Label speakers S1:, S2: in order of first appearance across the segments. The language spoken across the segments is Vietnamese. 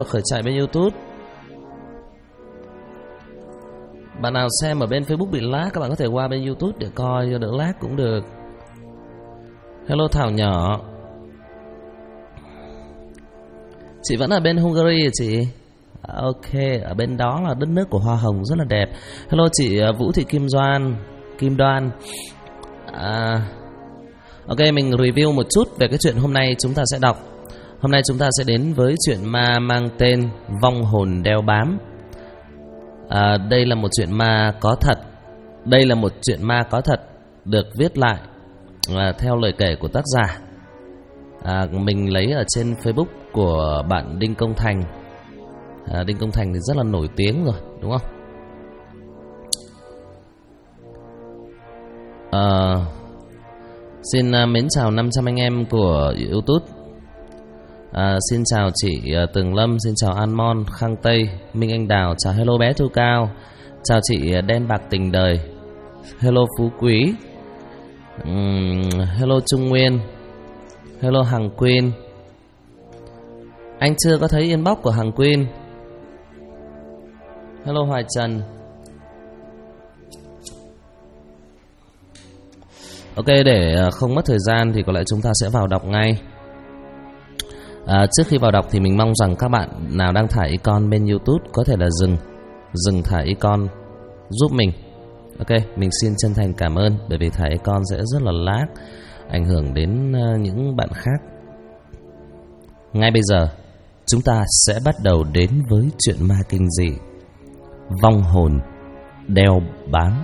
S1: Khởi chạy bên YouTube. Bạn nào xem ở bên Facebook bị lag, các bạn có thể qua bên YouTube để coi cho đỡ lag cũng được. Hello Thảo nhỏ. Chị vẫn ở bên Hungary hả chị? Ok, ở bên đó là đất nước của hoa hồng rất là đẹp. Hello chị Vũ Thị Kim Đoan. Ok, mình review một chút về cái chuyện hôm nay chúng ta sẽ đọc. Hôm nay chúng ta sẽ đến với chuyện ma mang tên Vong hồn đeo bám. Đây là một chuyện ma có thật. Đây là một chuyện ma có thật được viết lại theo lời kể của tác giả. Mình lấy ở trên Facebook của bạn Đinh Công Thành. Đinh Công Thành thì rất là nổi tiếng rồi, đúng không? Xin mến chào 500 anh em của YouTube. Xin chào chị Tường Lâm, xin chào Anmon, Khang Tây, Minh Anh Đào, chào hello bé Thu Cao, chào chị Đen Bạc Tình Đời, hello Phú Quý, hello Trung Nguyên, hello Hằng Quyên. Anh chưa có thấy inbox của Hằng Quyên. Hello Hoài Trần. Ok, để không mất thời gian thì có lẽ chúng ta sẽ vào đọc ngay. Trước khi vào đọc thì mình mong rằng các bạn nào đang thả icon bên YouTube có thể là dừng thả icon giúp mình. Ok, mình xin chân thành cảm ơn, bởi vì thả icon sẽ rất là lag, ảnh hưởng đến những bạn khác. Ngay bây giờ chúng ta sẽ bắt đầu đến với chuyện ma kinh dị Vong hồn đeo bám.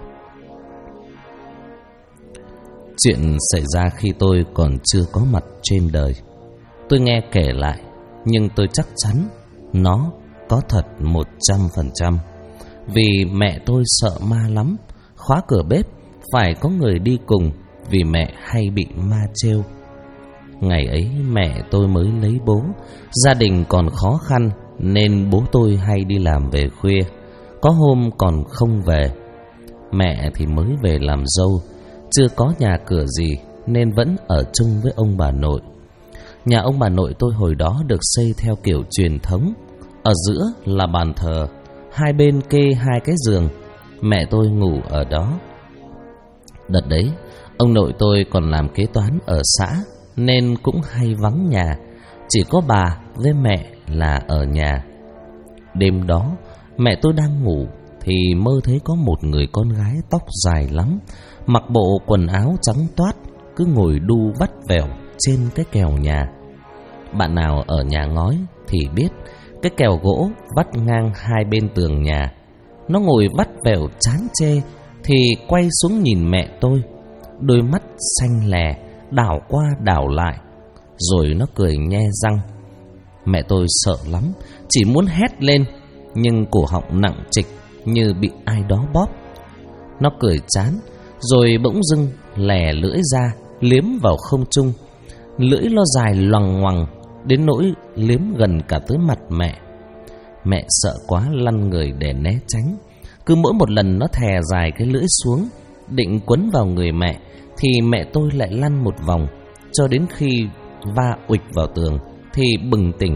S1: Chuyện xảy ra khi tôi còn chưa có mặt trên đời. Tôi nghe kể lại, nhưng tôi chắc chắn nó có thật 100%. Vì mẹ tôi sợ ma lắm, khóa cửa bếp, phải có người đi cùng, vì mẹ hay bị ma trêu. Ngày ấy mẹ tôi mới lấy bố, gia đình còn khó khăn, nên bố tôi hay đi làm về khuya, có hôm còn không về. Mẹ thì mới về làm dâu, chưa có nhà cửa gì, nên vẫn ở chung với ông bà nội. Nhà ông bà nội tôi hồi đó được xây theo kiểu truyền thống. Ở giữa là bàn thờ, hai bên kê hai cái giường. Mẹ tôi ngủ ở đó. Đợt đấy, ông nội tôi còn làm kế toán ở xã, nên cũng hay vắng nhà. Chỉ có bà với mẹ là ở nhà. Đêm đó, mẹ tôi đang ngủ thì mơ thấy có một người con gái tóc dài lắm, mặc bộ quần áo trắng toát, cứ ngồi đu vắt vẻo trên cái kèo nhà. Bạn nào ở nhà ngói thì biết cái kèo gỗ vắt ngang hai bên tường nhà. Nó ngồi vắt vẻo chán chê thì quay xuống nhìn mẹ tôi, đôi mắt xanh lè đảo qua đảo lại, rồi nó cười nhe răng. Mẹ tôi sợ lắm, chỉ muốn hét lên, nhưng cổ họng nặng trịch như bị ai đó bóp. Nó cười chán, rồi bỗng dưng lè lưỡi ra liếm vào không trung. Lưỡi nó dài loằng ngoằng đến nỗi liếm gần cả tới mặt mẹ. Mẹ sợ quá lăn người để né tránh. Cứ mỗi một lần nó thè dài cái lưỡi xuống định quấn vào người mẹ, thì mẹ tôi lại lăn một vòng, cho đến khi va uịch vào tường thì bừng tỉnh.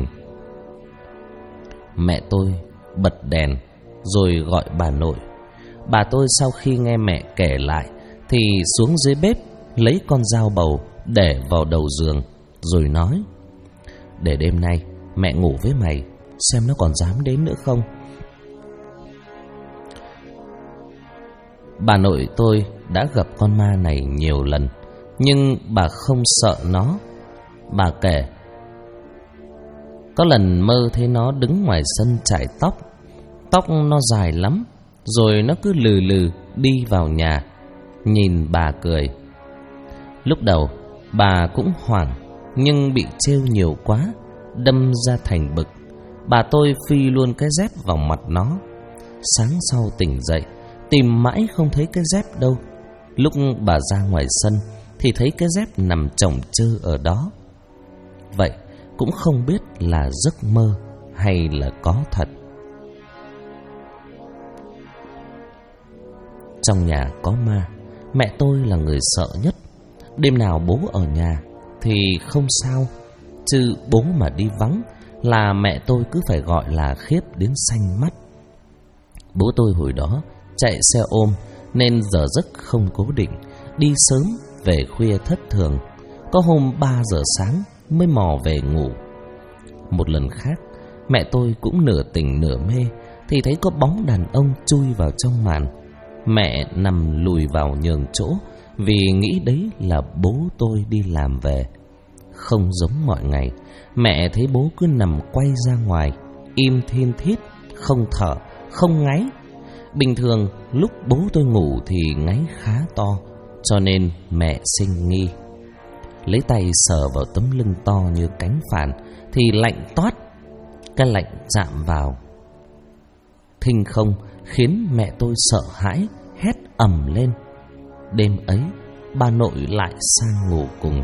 S1: Mẹ tôi bật đèn rồi gọi bà nội. Bà tôi sau khi nghe mẹ kể lại thì xuống dưới bếp lấy con dao bầu để vào đầu giường, rồi nói: để đêm nay mẹ ngủ với mày, xem nó còn dám đến nữa không. Bà nội tôi đã gặp con ma này nhiều lần, nhưng bà không sợ nó. Bà kể có lần mơ thấy nó đứng ngoài sân chải tóc. Tóc nó dài lắm, rồi nó cứ lừ lừ đi vào nhà, nhìn bà cười. Lúc đầu bà cũng hoảng, nhưng bị trêu nhiều quá, đâm ra thành bực. Bà tôi phi luôn cái dép vào mặt nó. Sáng sau tỉnh dậy, tìm mãi không thấy cái dép đâu. Lúc bà ra ngoài sân thì thấy cái dép nằm chồng chơ ở đó. Vậy cũng không biết là giấc mơ hay là có thật. Trong nhà có ma, mẹ tôi là người sợ nhất. Đêm nào bố ở nhà thì không sao, chứ bố mà đi vắng là mẹ tôi cứ phải gọi là khiếp đến xanh mắt. Bố tôi hồi đó chạy xe ôm nên giờ giấc không cố định, đi sớm về khuya thất thường. Có hôm 3 giờ sáng mới mò về ngủ. Một lần khác, mẹ tôi cũng nửa tỉnh nửa mê thì thấy có bóng đàn ông chui vào trong màn. Mẹ nằm lùi vào nhường chỗ vì nghĩ đấy là bố tôi đi làm về. Không giống mọi ngày, mẹ thấy bố cứ nằm quay ra ngoài, im thiên thít, không thở, không ngáy. Bình thường lúc bố tôi ngủ thì ngáy khá to, cho nên mẹ sinh nghi. Lấy tay sờ vào tấm lưng to như cánh phản thì lạnh toát. Cái lạnh chạm vào thinh không khiến mẹ tôi sợ hãi, hét ầm lên. Đêm ấy bà nội lại sang ngủ cùng.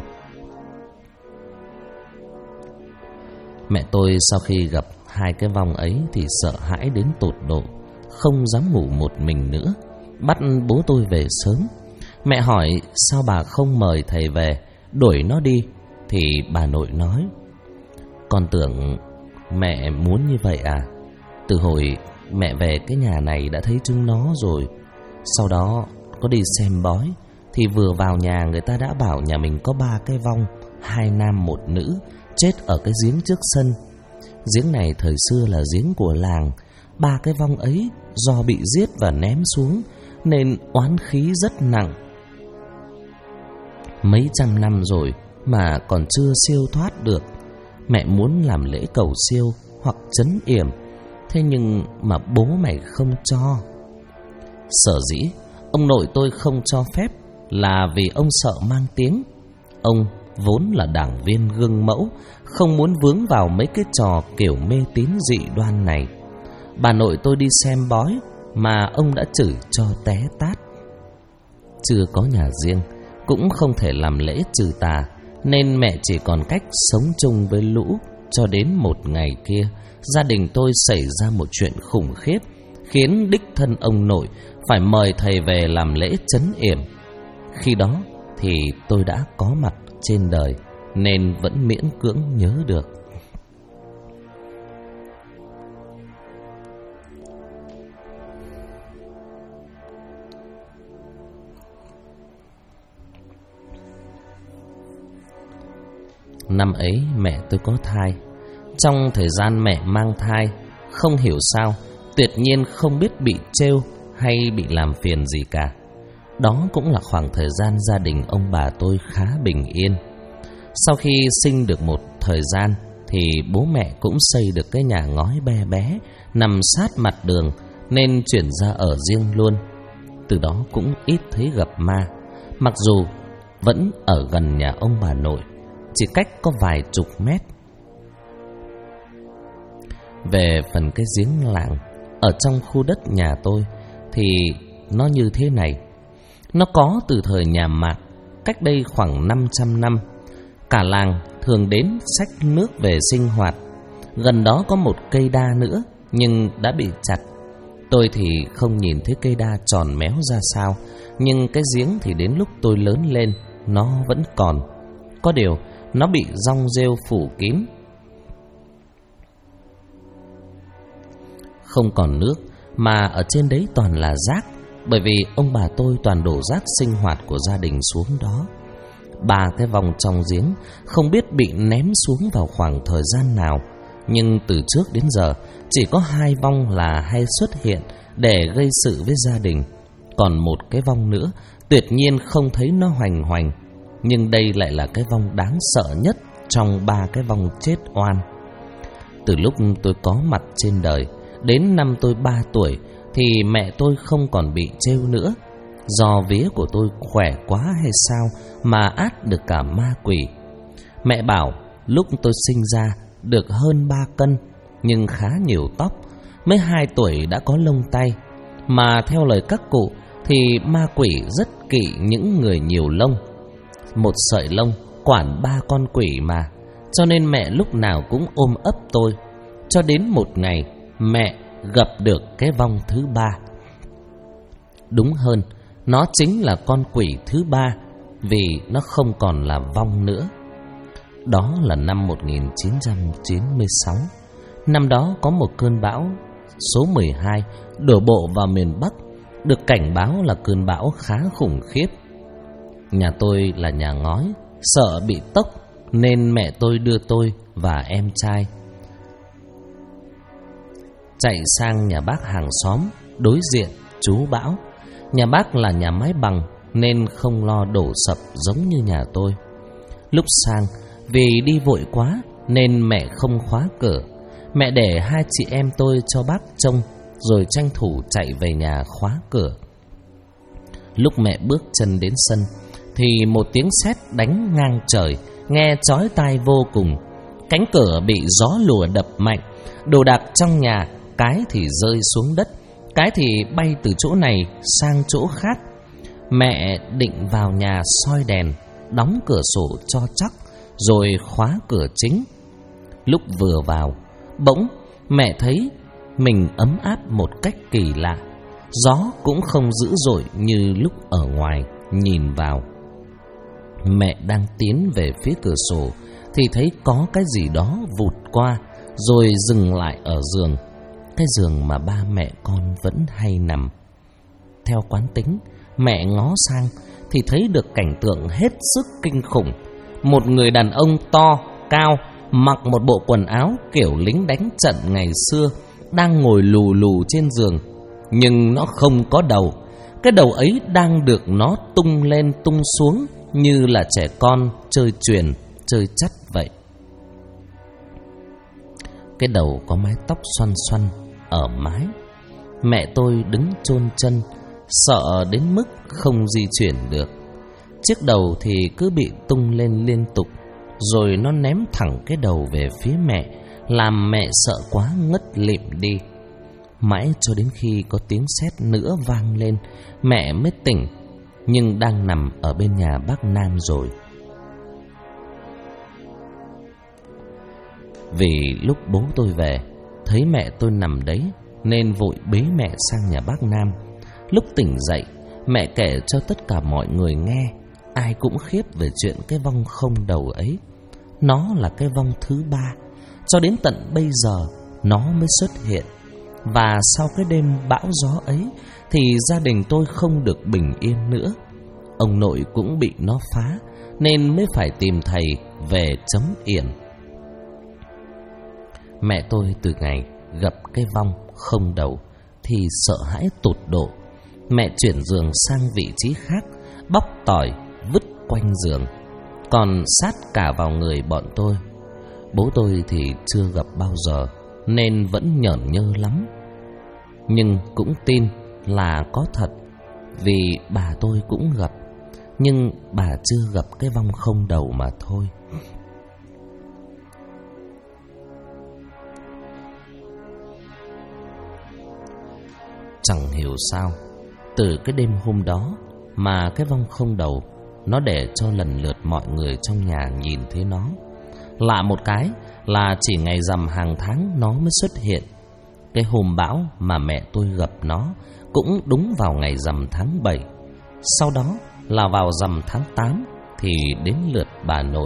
S1: Mẹ tôi sau khi gặp hai cái vong ấy thì sợ hãi đến tột độ, không dám ngủ một mình nữa, bắt bố tôi về sớm. Mẹ hỏi sao bà không mời thầy về, đuổi nó đi, thì bà nội nói: con tưởng mẹ muốn như vậy à? Từ hồi mẹ về cái nhà này đã thấy chúng nó rồi. Sau đó có đi xem bói thì vừa vào nhà người ta đã bảo nhà mình có 3 cái vong, 2 nam 1 nữ, chết ở cái giếng trước sân. Giếng này thời xưa là giếng của làng. 3 cái vong ấy do bị giết và ném xuống nên oán khí rất nặng. Mấy trăm năm rồi mà còn chưa siêu thoát được. Mẹ muốn làm lễ cầu siêu hoặc trấn yểm, thế nhưng mà bố mày không cho. Sở dĩ ông nội tôi không cho phép là vì ông sợ mang tiếng. Ông vốn là đảng viên gương mẫu, không muốn vướng vào mấy cái trò kiểu mê tín dị đoan này. Bà nội tôi đi xem bói mà ông đã chửi cho té tát. Chưa có nhà riêng, cũng không thể làm lễ trừ tà, nên mẹ chỉ còn cách sống chung với lũ. Cho đến một ngày kia, gia đình tôi xảy ra một chuyện khủng khiếp, khiến đích thân ông nội phải mời thầy về làm lễ trấn yểm. Khi đó thì tôi đã có mặt trên đời, nên vẫn miễn cưỡng nhớ được. Năm ấy mẹ tôi có thai. Trong thời gian mẹ mang thai, không hiểu sao tuyệt nhiên không biết bị trêu hay bị làm phiền gì cả. Đó cũng là khoảng thời gian gia đình ông bà tôi khá bình yên. Sau khi sinh được một thời gian thì bố mẹ cũng xây được cái nhà ngói bé bé nằm sát mặt đường, nên chuyển ra ở riêng luôn. Từ đó cũng ít thấy gặp ma, mặc dù vẫn ở gần nhà ông bà nội, chỉ cách có vài chục mét. Về phần cái giếng làng ở trong khu đất nhà tôi thì nó như thế này. Nó có từ thời nhà Mạc, cách đây khoảng 500 năm. Cả làng thường đến xách nước về sinh hoạt. Gần đó có một cây đa nữa, nhưng đã bị chặt. Tôi thì không nhìn thấy cây đa tròn méo ra sao, nhưng cái giếng thì đến lúc tôi lớn lên nó vẫn còn. Có điều nó bị rong rêu phủ kín, không còn nước, mà ở trên đấy toàn là rác. Bởi vì ông bà tôi toàn đổ rác sinh hoạt của gia đình xuống đó. 3 cái vong trong giếng không biết bị ném xuống vào khoảng thời gian nào, nhưng từ trước đến giờ chỉ có 2 vong là hay xuất hiện để gây sự với gia đình. Còn một cái vong nữa tuyệt nhiên không thấy nó hoành hoành, nhưng đây lại là cái vong đáng sợ nhất trong 3 cái vong chết oan. Từ lúc tôi có mặt trên đời đến năm tôi 3 tuổi thì mẹ tôi không còn bị trêu nữa. Do vía của tôi khỏe quá hay sao mà át được cả ma quỷ. Mẹ bảo lúc tôi sinh ra được hơn 3 cân, nhưng khá nhiều tóc. Mới 2 tuổi đã có lông tay. Mà theo lời các cụ thì ma quỷ rất kỵ những người nhiều lông. Một sợi lông quản 3 con quỷ mà. Cho nên mẹ lúc nào cũng ôm ấp tôi. Cho đến một ngày mẹ gặp được cái vong thứ 3. Đúng hơn, nó chính là con quỷ thứ 3, vì nó không còn là vong nữa. Đó là năm 1996. Năm đó có một cơn bão số 12 đổ bộ vào miền Bắc, được cảnh báo là cơn bão khá khủng khiếp. Nhà tôi là nhà ngói, sợ bị tốc nên mẹ tôi đưa tôi và em trai chạy sang nhà bác hàng xóm đối diện trú bão. Nhà bác là nhà mái bằng nên không lo đổ sập giống như nhà tôi. Lúc sang, vì đi vội quá nên mẹ không khóa cửa. Mẹ để hai chị em tôi cho bác trông, rồi tranh thủ chạy về nhà khóa cửa. Lúc mẹ bước chân đến sân thì một tiếng sét đánh ngang trời, nghe chói tai vô cùng. Cánh cửa bị gió lùa đập mạnh, đồ đạc trong nhà cái thì rơi xuống đất, cái thì bay từ chỗ này sang chỗ khác. Mẹ định vào nhà soi đèn, đóng cửa sổ cho chắc, rồi khóa cửa chính. Lúc vừa vào, bỗng mẹ thấy mình ấm áp một cách kỳ lạ. Gió cũng không dữ dội như lúc ở ngoài nhìn vào. Mẹ đang tiến về phía cửa sổ thì thấy có cái gì đó vụt qua, rồi dừng lại ở giường. Cái giường mà ba mẹ con vẫn hay nằm. Theo quán tính, mẹ ngó sang thì thấy được cảnh tượng hết sức kinh khủng. Một người đàn ông to, cao, mặc một bộ quần áo kiểu lính đánh trận ngày xưa, đang ngồi lù lù trên giường. Nhưng nó không có đầu. Cái đầu ấy đang được nó tung lên tung xuống như là trẻ con chơi chuyền, chơi chắt vậy. Cái đầu có mái tóc xoăn xoăn ở mái. Mẹ tôi đứng chôn chân, sợ đến mức không di chuyển được. Chiếc đầu thì cứ bị tung lên liên tục, rồi nó ném thẳng cái đầu về phía mẹ, làm mẹ sợ quá ngất lịm đi. Mãi cho đến khi có tiếng sét nữa vang lên, mẹ mới tỉnh, nhưng đang nằm ở bên nhà bác Nam rồi. Vì lúc bố tôi về, thấy mẹ tôi nằm đấy, nên vội bế mẹ sang nhà bác Nam. Lúc tỉnh dậy, mẹ kể cho tất cả mọi người nghe. Ai cũng khiếp về chuyện cái vong không đầu ấy. Nó là cái vong thứ 3. Cho đến tận bây giờ nó mới xuất hiện. Và sau cái đêm bão gió ấy thì gia đình tôi không được bình yên nữa. Ông nội cũng bị nó phá, nên mới phải tìm thầy về chấm yểm. Mẹ tôi từ ngày gặp cái vong không đầu thì sợ hãi tột độ. Mẹ chuyển giường sang vị trí khác, bóc tỏi vứt quanh giường, còn sát cả vào người bọn tôi. Bố tôi thì chưa gặp bao giờ nên vẫn nhởn nhơ lắm, nhưng cũng tin là có thật, vì bà tôi cũng gặp, nhưng bà chưa gặp cái vong không đầu mà thôi. Chẳng hiểu sao, từ cái đêm hôm đó mà cái vong không đầu nó để cho lần lượt mọi người trong nhà nhìn thấy nó. Lạ một cái là chỉ ngày rằm hàng tháng nó mới xuất hiện. Cái hôm bão mà mẹ tôi gặp nó cũng đúng vào ngày rằm tháng 7. Sau đó là vào rằm tháng 8 thì đến lượt bà nội.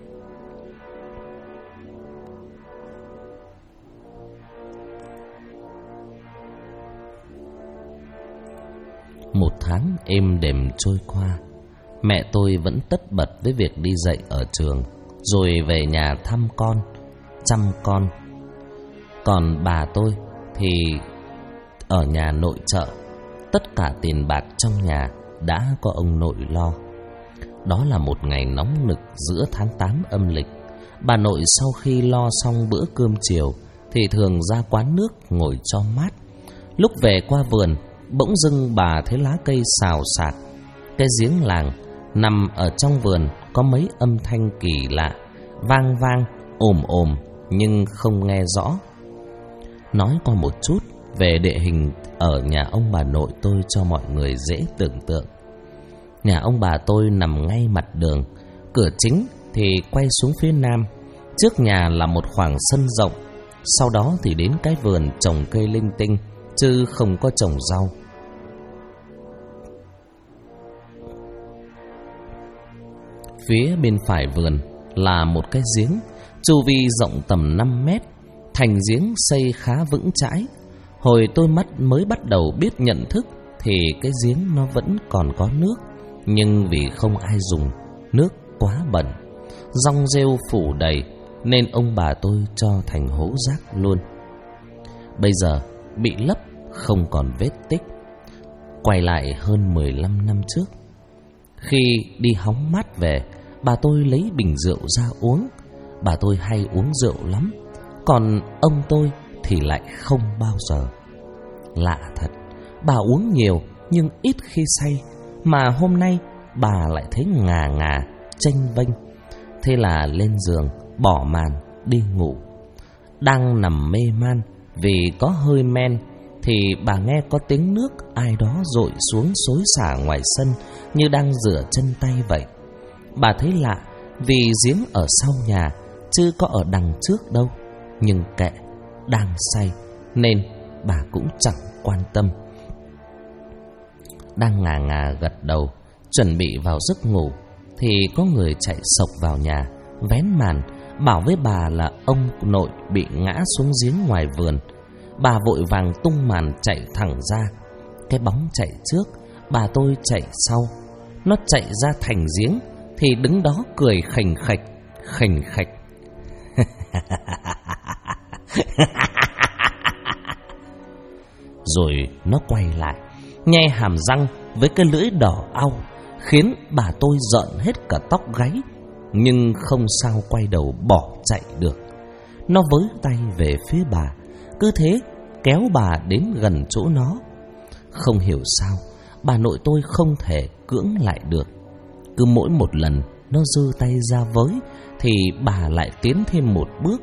S1: Một tháng êm đềm trôi qua, mẹ tôi vẫn tất bật với việc đi dạy ở trường, rồi về nhà thăm con, chăm con. Còn bà tôi thì ở nhà nội trợ. Tất cả tiền bạc trong nhà đã có ông nội lo. Đó là một ngày nóng nực giữa tháng 8 âm lịch. Bà nội sau khi lo xong bữa cơm chiều thì thường ra quán nước ngồi cho mát. Lúc về qua vườn, bỗng dưng bà thấy lá cây xào xạc. Cái giếng làng nằm ở trong vườn có mấy âm thanh kỳ lạ, vang vang, ồm ồm nhưng không nghe rõ. Nói qua một chút về địa hình ở nhà ông bà nội tôi cho mọi người dễ tưởng tượng. Nhà ông bà tôi nằm ngay mặt đường, cửa chính thì quay xuống phía nam. Trước nhà là một khoảng sân rộng, sau đó thì đến cái vườn trồng cây linh tinh, chứ không có trồng rau. Phía bên phải vườn là một cái giếng, chu vi rộng tầm 5 mét, thành giếng xây khá vững chãi. Hồi tôi mới bắt đầu biết nhận thức thì cái giếng nó vẫn còn có nước, nhưng vì không ai dùng, nước quá bẩn, rong rêu phủ đầy nên ông bà tôi cho thành hố rác luôn. Bây giờ bị lấp không còn vết tích. Quay lại hơn 15 năm trước, khi đi hóng mát về, bà tôi lấy bình rượu ra uống. Bà tôi hay uống rượu lắm, còn ông tôi thì lại không bao giờ. Lạ thật, bà uống nhiều nhưng ít khi say, mà hôm nay bà lại thấy ngà ngà, chênh vênh. Thế là lên giường, bỏ màn, đi ngủ. Đang nằm mê man vì có hơi men thì bà nghe có tiếng nước ai đó dội xuống xối xả ngoài sân như đang rửa chân tay vậy. Bà thấy lạ vì giếng ở sau nhà chứ có ở đằng trước đâu. Nhưng kệ, đang say nên bà cũng chẳng quan tâm. Đang ngà ngà gật đầu chuẩn bị vào giấc ngủ thì có người chạy xộc vào nhà, vén màn, bảo với bà là ông nội bị ngã xuống giếng ngoài vườn. Bà vội vàng tung màn chạy thẳng ra. Cái bóng chạy trước, bà tôi chạy sau. Nó chạy ra thành giếng thì đứng đó cười khành khạch, khành khạch. Rồi nó quay lại, nhe hàm răng với cái lưỡi đỏ au, khiến bà tôi rợn hết cả tóc gáy, nhưng không sao quay đầu bỏ chạy được. Nó với tay về phía bà, cứ thế kéo bà đến gần chỗ nó. Không hiểu sao bà nội tôi không thể cưỡng lại được. Cứ mỗi một lần nó giơ tay ra với thì bà lại tiến thêm một bước.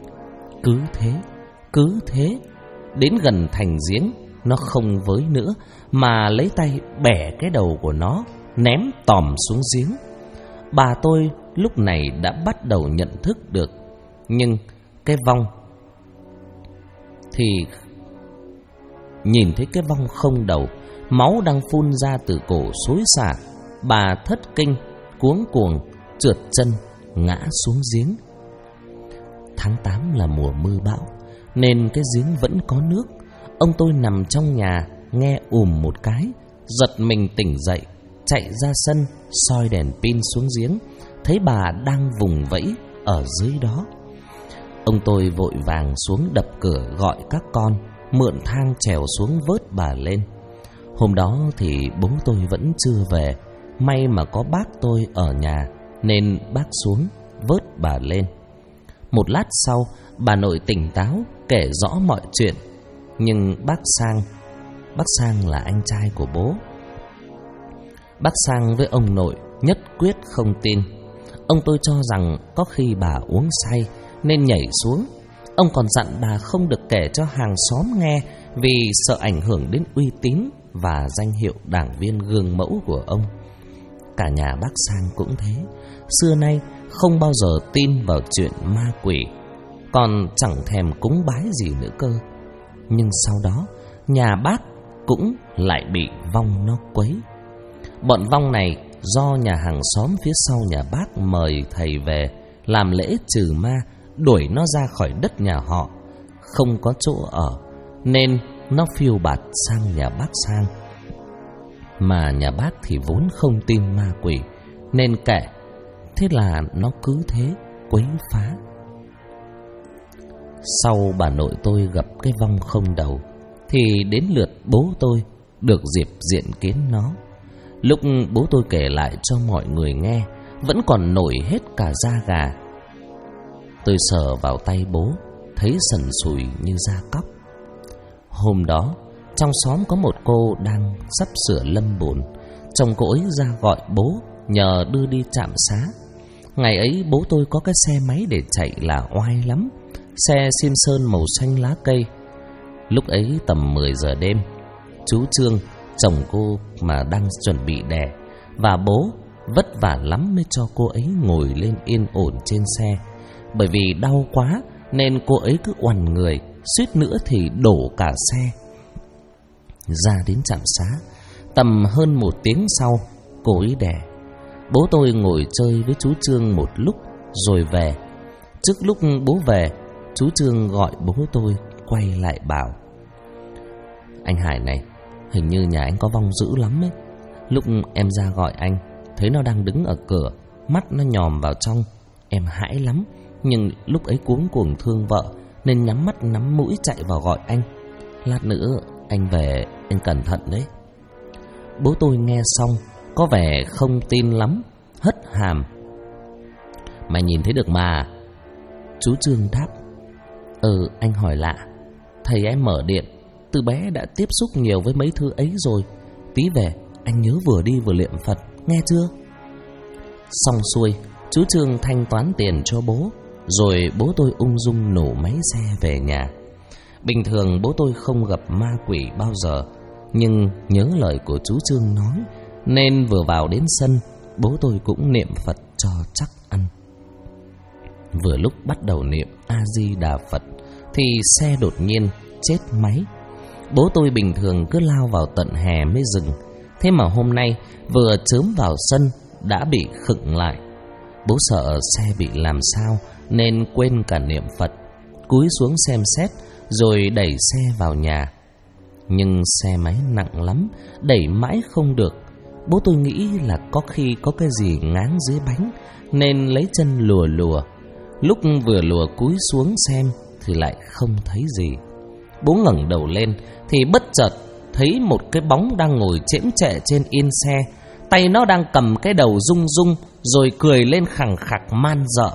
S1: Cứ thế đến gần thành giếng, nó không với nữa mà lấy tay bẻ cái đầu của nó, ném tòm xuống giếng. Bà tôi lúc này đã bắt đầu nhận thức được, nhưng cái vong thì nhìn thấy cái vong không đầu, máu đang phun ra từ cổ xối xả. Bà thất kinh, cuống cuồng trượt chân ngã xuống giếng. Tháng 8 là mùa mưa bão nên cái giếng vẫn có nước. Ông tôi nằm trong nhà nghe một cái, giật mình tỉnh dậy, chạy ra sân soi đèn pin xuống giếng, thấy bà đang vùng vẫy ở dưới đó. Ông tôi vội vàng xuống đập cửa gọi các con mượn thang trèo xuống vớt bà lên. Hôm đó thì bố tôi vẫn chưa về, may mà có bác tôi ở nhà nên bác xuống vớt bà lên. Một lát sau, bà nội tỉnh táo kể rõ mọi chuyện, nhưng bác Sang là anh trai của bố. Bác Sang với ông nội nhất quyết không tin. Ông tôi cho rằng có khi bà uống say nên nhảy xuống. Ông còn dặn bà không được kể cho hàng xóm nghe vì sợ ảnh hưởng đến uy tín và danh hiệu đảng viên gương mẫu của ông. Cả nhà bác Sang cũng thế, xưa nay không bao giờ tin vào chuyện ma quỷ, còn chẳng thèm cúng bái gì nữa cơ. Nhưng sau đó nhà bác cũng lại bị vong nó quấy. Bọn vong này do nhà hàng xóm phía sau nhà bác mời thầy về làm lễ trừ ma, đuổi nó ra khỏi đất nhà họ. Không có chỗ ở nên nó phiêu bạt sang nhà bác Sang. Mà nhà bác thì vốn không tin ma quỷ nên kệ, thế là nó cứ thế quấy phá. Sau bà nội tôi gặp cái vong không đầu thì đến lượt bố tôi được dịp diện kiến nó. Lúc bố tôi kể lại cho mọi người nghe, vẫn còn nổi hết cả da gà. Tôi sờ vào tay bố, thấy sần sùi như da cóc. Hôm đó, trong xóm có một cô đang sắp sửa lâm bồn. Chồng cô ấy ra gọi bố nhờ đưa đi trạm xá. Ngày ấy bố tôi có cái xe máy để chạy là oai lắm, xe xiêm sơn màu xanh lá cây. Lúc ấy tầm 10 giờ đêm, chú Trương, chồng cô mà đang chuẩn bị đẻ, và bố vất vả lắm mới cho cô ấy ngồi lên yên ổn trên xe. Bởi vì đau quá nên cô ấy cứ oằn người, suýt nữa thì đổ cả xe. Ra đến trạm xá, tầm hơn 1 tiếng sau, cô ấy đẻ. Bố tôi ngồi chơi với chú Trương một lúc rồi về. Trước lúc bố về, chú Trương gọi bố tôi quay lại bảo: "Anh Hải này, hình như nhà anh có vong dữ lắm ấy. Lúc em ra gọi anh, thấy nó đang đứng ở cửa, mắt nó nhòm vào trong. Em hãi lắm, nhưng lúc ấy cuống cuồng thương vợ nên nhắm mắt nắm mũi chạy vào gọi anh. Lát nữa anh về, anh cẩn thận đấy." Bố tôi nghe xong có vẻ không tin lắm, hất hàm: "Mày nhìn thấy được mà." Chú Trương đáp: Anh hỏi lạ. Thầy em mở điện, từ bé đã tiếp xúc nhiều với mấy thứ ấy rồi. Tí về anh nhớ vừa đi vừa niệm Phật, nghe chưa?" Xong xuôi, chú Trương thanh toán tiền cho bố, rồi bố tôi ung dung nổ máy xe về nhà. Bình thường bố tôi không gặp ma quỷ bao giờ, nhưng nhớ lời của chú Trương nói, nên vừa vào đến sân, bố tôi cũng niệm Phật cho chắc ăn. Vừa lúc bắt đầu niệm A-di-đà Phật thì xe đột nhiên chết máy. Bố tôi bình thường cứ lao vào tận hè mới dừng, thế mà hôm nay vừa chớm vào sân đã bị khựng lại. Bố sợ xe bị làm sao nên quên cả niệm Phật, cúi xuống xem xét rồi đẩy xe vào nhà. Nhưng xe máy nặng lắm, đẩy mãi không được. Bố tôi nghĩ là có khi có cái gì ngáng dưới bánh nên lấy chân lùa lùa. Lúc vừa lùa cúi xuống xem thì lại không thấy gì. Bố ngẩng đầu lên thì bất chợt thấy một cái bóng đang ngồi chễm chệ trên yên xe. Tay nó đang cầm cái đầu rung rung, rồi cười lên khằng khặc man dợ.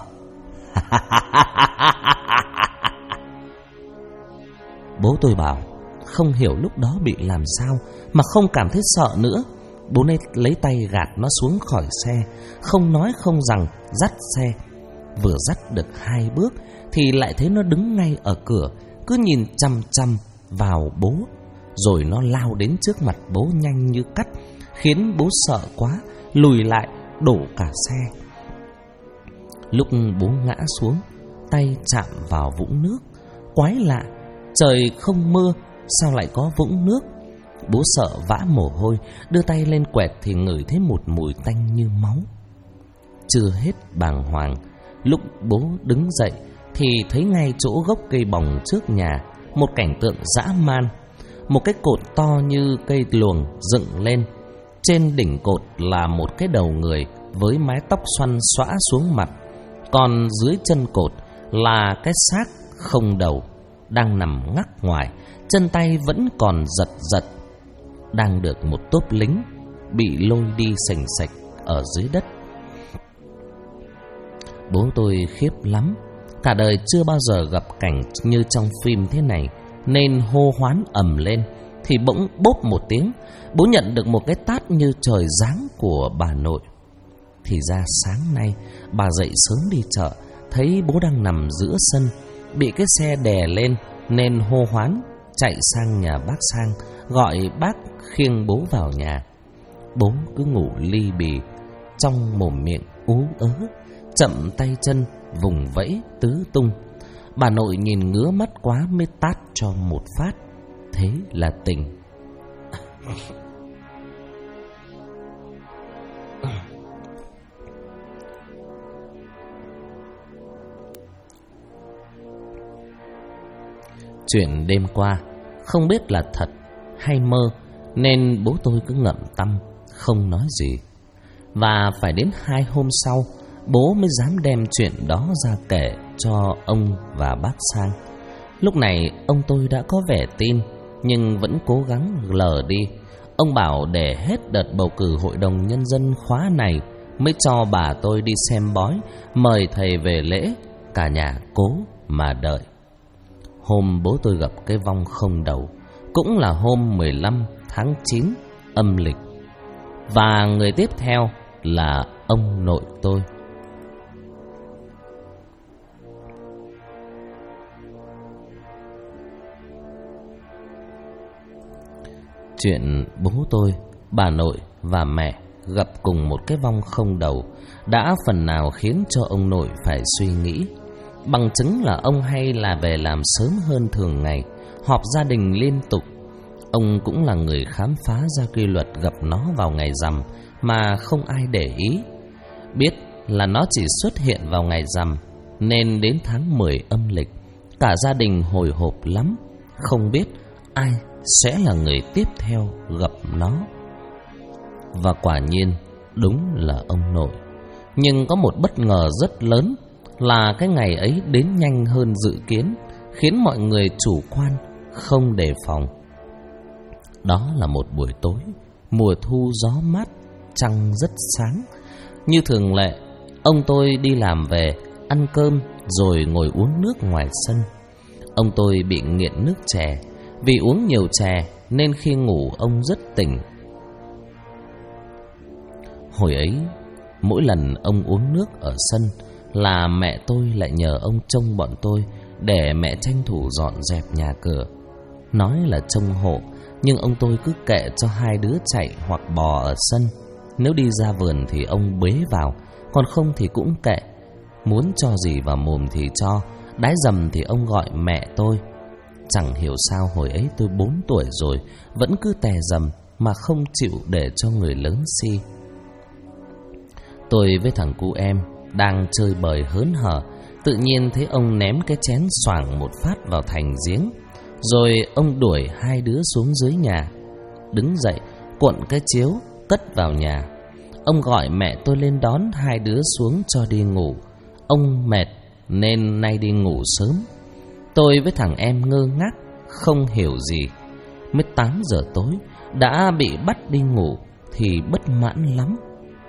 S1: Bố tôi bảo không hiểu lúc đó bị làm sao mà không cảm thấy sợ nữa. Bố nên lấy tay gạt nó xuống khỏi xe, không nói không rằng dắt xe. Vừa dắt được 2 bước thì lại thấy nó đứng ngay ở cửa, cứ nhìn chăm chăm vào bố. Rồi nó lao đến trước mặt bố nhanh như cắt, khiến bố sợ quá, lùi lại đổ cả xe. Lúc bố ngã xuống, tay chạm vào vũng nước. Quái lạ, trời không mưa, sao lại có vũng nước? Bố sợ vã mồ hôi, đưa tay lên quẹt thì ngửi thấy một mùi tanh như máu. Chưa hết bàng hoàng, lúc bố đứng dậy thì thấy ngay chỗ gốc cây bòng trước nhà một cảnh tượng dã man. Một cái cột to như cây luồng dựng lên. Trên đỉnh cột là một cái đầu người với mái tóc xoăn xõa xuống mặt. Còn dưới chân cột là cái xác không đầu đang nằm ngắc ngoài, chân tay vẫn còn giật giật. Đang được một tốp lính bị lôi đi xềnh xệch ở dưới đất. Bố tôi khiếp lắm, cả đời chưa bao giờ gặp cảnh như trong phim thế này, nên hô hoán ầm lên. Thì bỗng bốp một tiếng, bố nhận được một cái tát như trời giáng của bà nội. Thì ra sáng nay bà dậy sớm đi chợ, thấy bố đang nằm giữa sân, bị cái xe đè lên nên hô hoán chạy sang nhà bác Sang, gọi bác khiêng bố vào nhà. Bố cứ ngủ li bì, trong mồm miệng ú ớ, chậm tay chân vùng vẫy tứ tung. Bà nội nhìn ngứa mắt quá mới tát cho một phát. Thế là tỉnh. Chuyện đêm qua không biết là thật hay mơ, nên bố tôi cứ ngậm tăm không nói gì. Và phải đến 2 hôm sau, bố mới dám đem chuyện đó ra kể cho ông và bác Sang. Lúc này ông tôi đã có vẻ tin, nhưng vẫn cố gắng lờ đi. Ông bảo để hết đợt bầu cử hội đồng nhân dân khóa này mới cho bà tôi đi xem bói, mời thầy về lễ. Cả nhà cố mà đợi. Hôm bố tôi gặp cái vong không đầu cũng là hôm 15 tháng 9 âm lịch. Và người tiếp theo là ông nội tôi. Chuyện bố tôi, bà nội và mẹ gặp cùng một cái vong không đầu đã phần nào khiến cho ông nội phải suy nghĩ. Bằng chứng là ông hay là về làm sớm hơn thường ngày, họp gia đình liên tục. Ông cũng là người khám phá ra quy luật gặp nó vào ngày rằm mà không ai để ý. Biết là nó chỉ xuất hiện vào ngày rằm, nên đến tháng 10 âm lịch, cả gia đình hồi hộp lắm, không biết ai sẽ là người tiếp theo gặp nó. Và quả nhiên, đúng là ông nội. Nhưng có một bất ngờ rất lớn là cái ngày ấy đến nhanh hơn dự kiến, khiến mọi người chủ quan, không đề phòng. Đó là một buổi tối, mùa thu gió mát, trăng rất sáng. Như thường lệ, ông tôi đi làm về, ăn cơm rồi ngồi uống nước ngoài sân. Ông tôi bị nghiện nước chè, vì uống nhiều chè nên khi ngủ ông rất tỉnh. Hồi ấy, mỗi lần ông uống nước ở sân là mẹ tôi lại nhờ ông trông bọn tôi, để mẹ tranh thủ dọn dẹp nhà cửa. Nói là trông hộ, nhưng ông tôi cứ kệ cho hai đứa chạy hoặc bò ở sân. Nếu đi ra vườn thì ông bế vào, còn không thì cũng kệ. Muốn cho gì vào mồm thì cho, đái dầm thì ông gọi mẹ tôi. Chẳng hiểu sao hồi ấy tôi 4 tuổi rồi, vẫn cứ tè dầm mà không chịu để cho người lớn si. Tôi với thằng cu em đang chơi bời hớn hở, tự nhiên thấy ông ném cái chén xoảng một phát vào thành giếng. Rồi ông đuổi hai đứa xuống dưới nhà. Đứng dậy, cuộn cái chiếu, cất vào nhà. Ông gọi mẹ tôi lên đón hai đứa xuống cho đi ngủ. Ông mệt nên nay đi ngủ sớm. Tôi với thằng em ngơ ngác, không hiểu gì. Mới 8 giờ tối, đã bị bắt đi ngủ thì bất mãn lắm.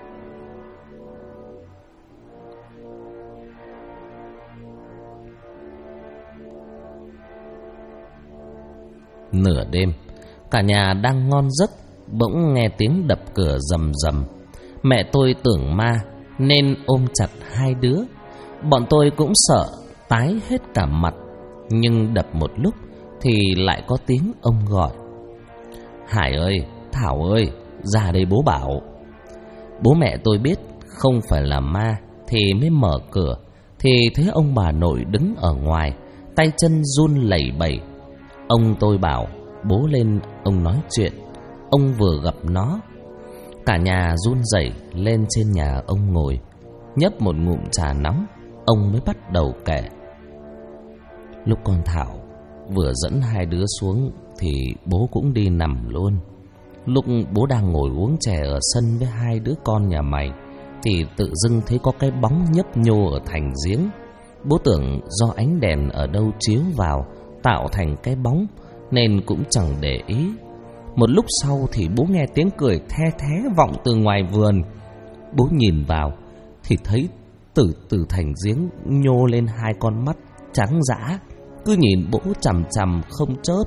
S1: Nửa đêm, cả nhà đang ngon giấc, bỗng nghe tiếng đập cửa rầm rầm. Mẹ tôi tưởng ma nên ôm chặt hai đứa. Bọn tôi cũng sợ, tái hết cả mặt. Nhưng đập một lúc thì lại có tiếng ông gọi: Hải ơi, Thảo ơi, ra đây bố bảo. Bố mẹ tôi biết không phải là ma thì mới mở cửa, thì thấy ông bà nội đứng ở ngoài, tay chân run lẩy bẩy. Ông tôi bảo bố lên ông nói chuyện, ông vừa gặp nó. Cả nhà run rẩy lên trên nhà ông ngồi, nhấp một ngụm trà nóng, ông mới bắt đầu kể. Lúc con Thảo vừa dẫn hai đứa xuống thì bố cũng đi nằm luôn. Lúc bố đang ngồi uống chè ở sân với hai đứa con nhà mày thì tự dưng thấy có cái bóng nhấp nhô ở thành giếng. Bố tưởng do ánh đèn ở đâu chiếu vào tạo thành cái bóng nên cũng chẳng để ý. Một lúc sau thì bố nghe tiếng cười the thé vọng từ ngoài vườn. Bố nhìn vào thì thấy từ thành giếng nhô lên hai con mắt trắng dã, cứ nhìn bố chằm chằm không chớp.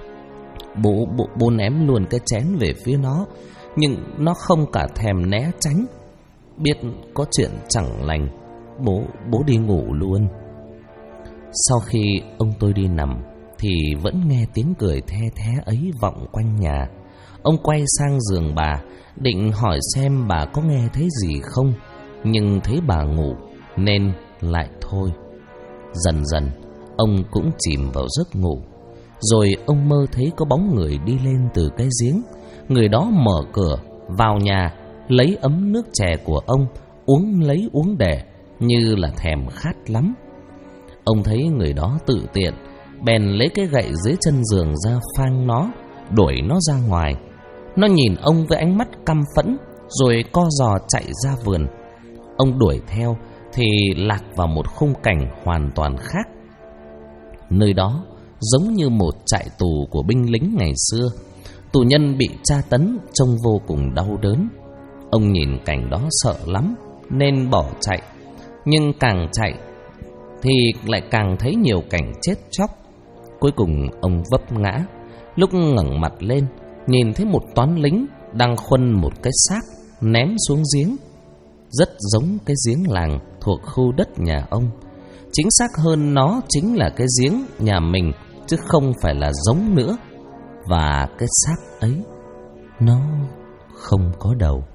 S1: Bố ném luôn cái chén về phía nó, nhưng nó không cả thèm né tránh. Biết có chuyện chẳng lành, bố đi ngủ luôn. Sau khi ông tôi đi nằm thì vẫn nghe tiếng cười the thé ấy vọng quanh nhà. Ông quay sang giường bà, định hỏi xem bà có nghe thấy gì không, nhưng thấy bà ngủ nên lại thôi. Dần dần ông cũng chìm vào giấc ngủ. Rồi ông mơ thấy có bóng người đi lên từ cái giếng. Người đó mở cửa vào nhà, lấy ấm nước chè của ông, uống để, như là thèm khát lắm. Ông thấy người đó tự tiện, bèn lấy cái gậy dưới chân giường ra phang nó, đuổi nó ra ngoài. Nó nhìn ông với ánh mắt căm phẫn, rồi co giò chạy ra vườn. Ông đuổi theo thì lạc vào một khung cảnh hoàn toàn khác. Nơi đó giống như một trại tù của binh lính ngày xưa. Tù nhân bị tra tấn trông vô cùng đau đớn. Ông nhìn cảnh đó sợ lắm nên bỏ chạy. Nhưng càng chạy thì lại càng thấy nhiều cảnh chết chóc. Cuối cùng ông vấp ngã. Lúc ngẩng mặt lên, nhìn thấy một toán lính đang khuân một cái xác ném xuống giếng. Rất giống cái giếng làng thuộc khu đất nhà ông. Chính xác hơn, nó chính là cái giếng nhà mình, chứ không phải là giống nữa. Và cái xác ấy, nó không có đầu.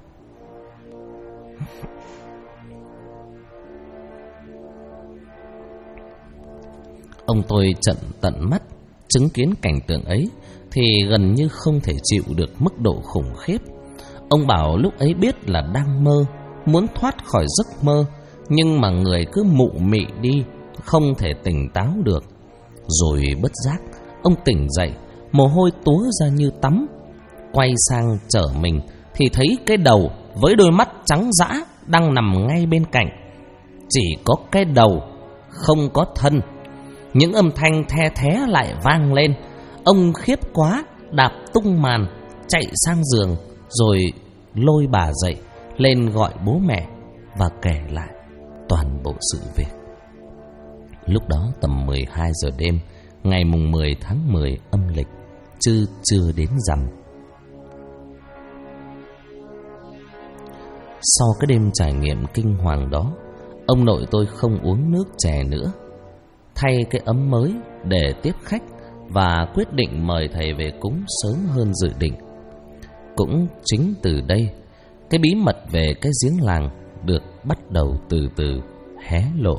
S1: Ông tôi trợn tận mắt chứng kiến cảnh tượng ấy thì gần như không thể chịu được mức độ khủng khiếp. Ông bảo lúc ấy biết là đang mơ. muốn thoát khỏi giấc mơ, nhưng mà người cứ mụ mị đi, không thể tỉnh táo được. Rồi bất giác, ông tỉnh dậy, mồ hôi túa ra như tắm. Quay sang trở mình thì thấy cái đầu với đôi mắt trắng dã đang nằm ngay bên cạnh. Chỉ có cái đầu, không có thân. Những âm thanh the thé lại vang lên. Ông khiếp quá, đạp tung màn, chạy sang giường, rồi lôi bà dậy, lên gọi bố mẹ và kể lại toàn bộ sự việc. Lúc đó tầm 12 giờ đêm, ngày mùng 10 tháng 10 âm lịch, chứ chưa đến rằm. Sau cái đêm trải nghiệm kinh hoàng đó, ông nội tôi không uống nước chè nữa, thay cái ấm mới để tiếp khách và quyết định mời thầy về cúng sớm hơn dự định. Cũng chính từ đây, cái bí mật về cái giếng làng được bắt đầu từ từ hé lộ.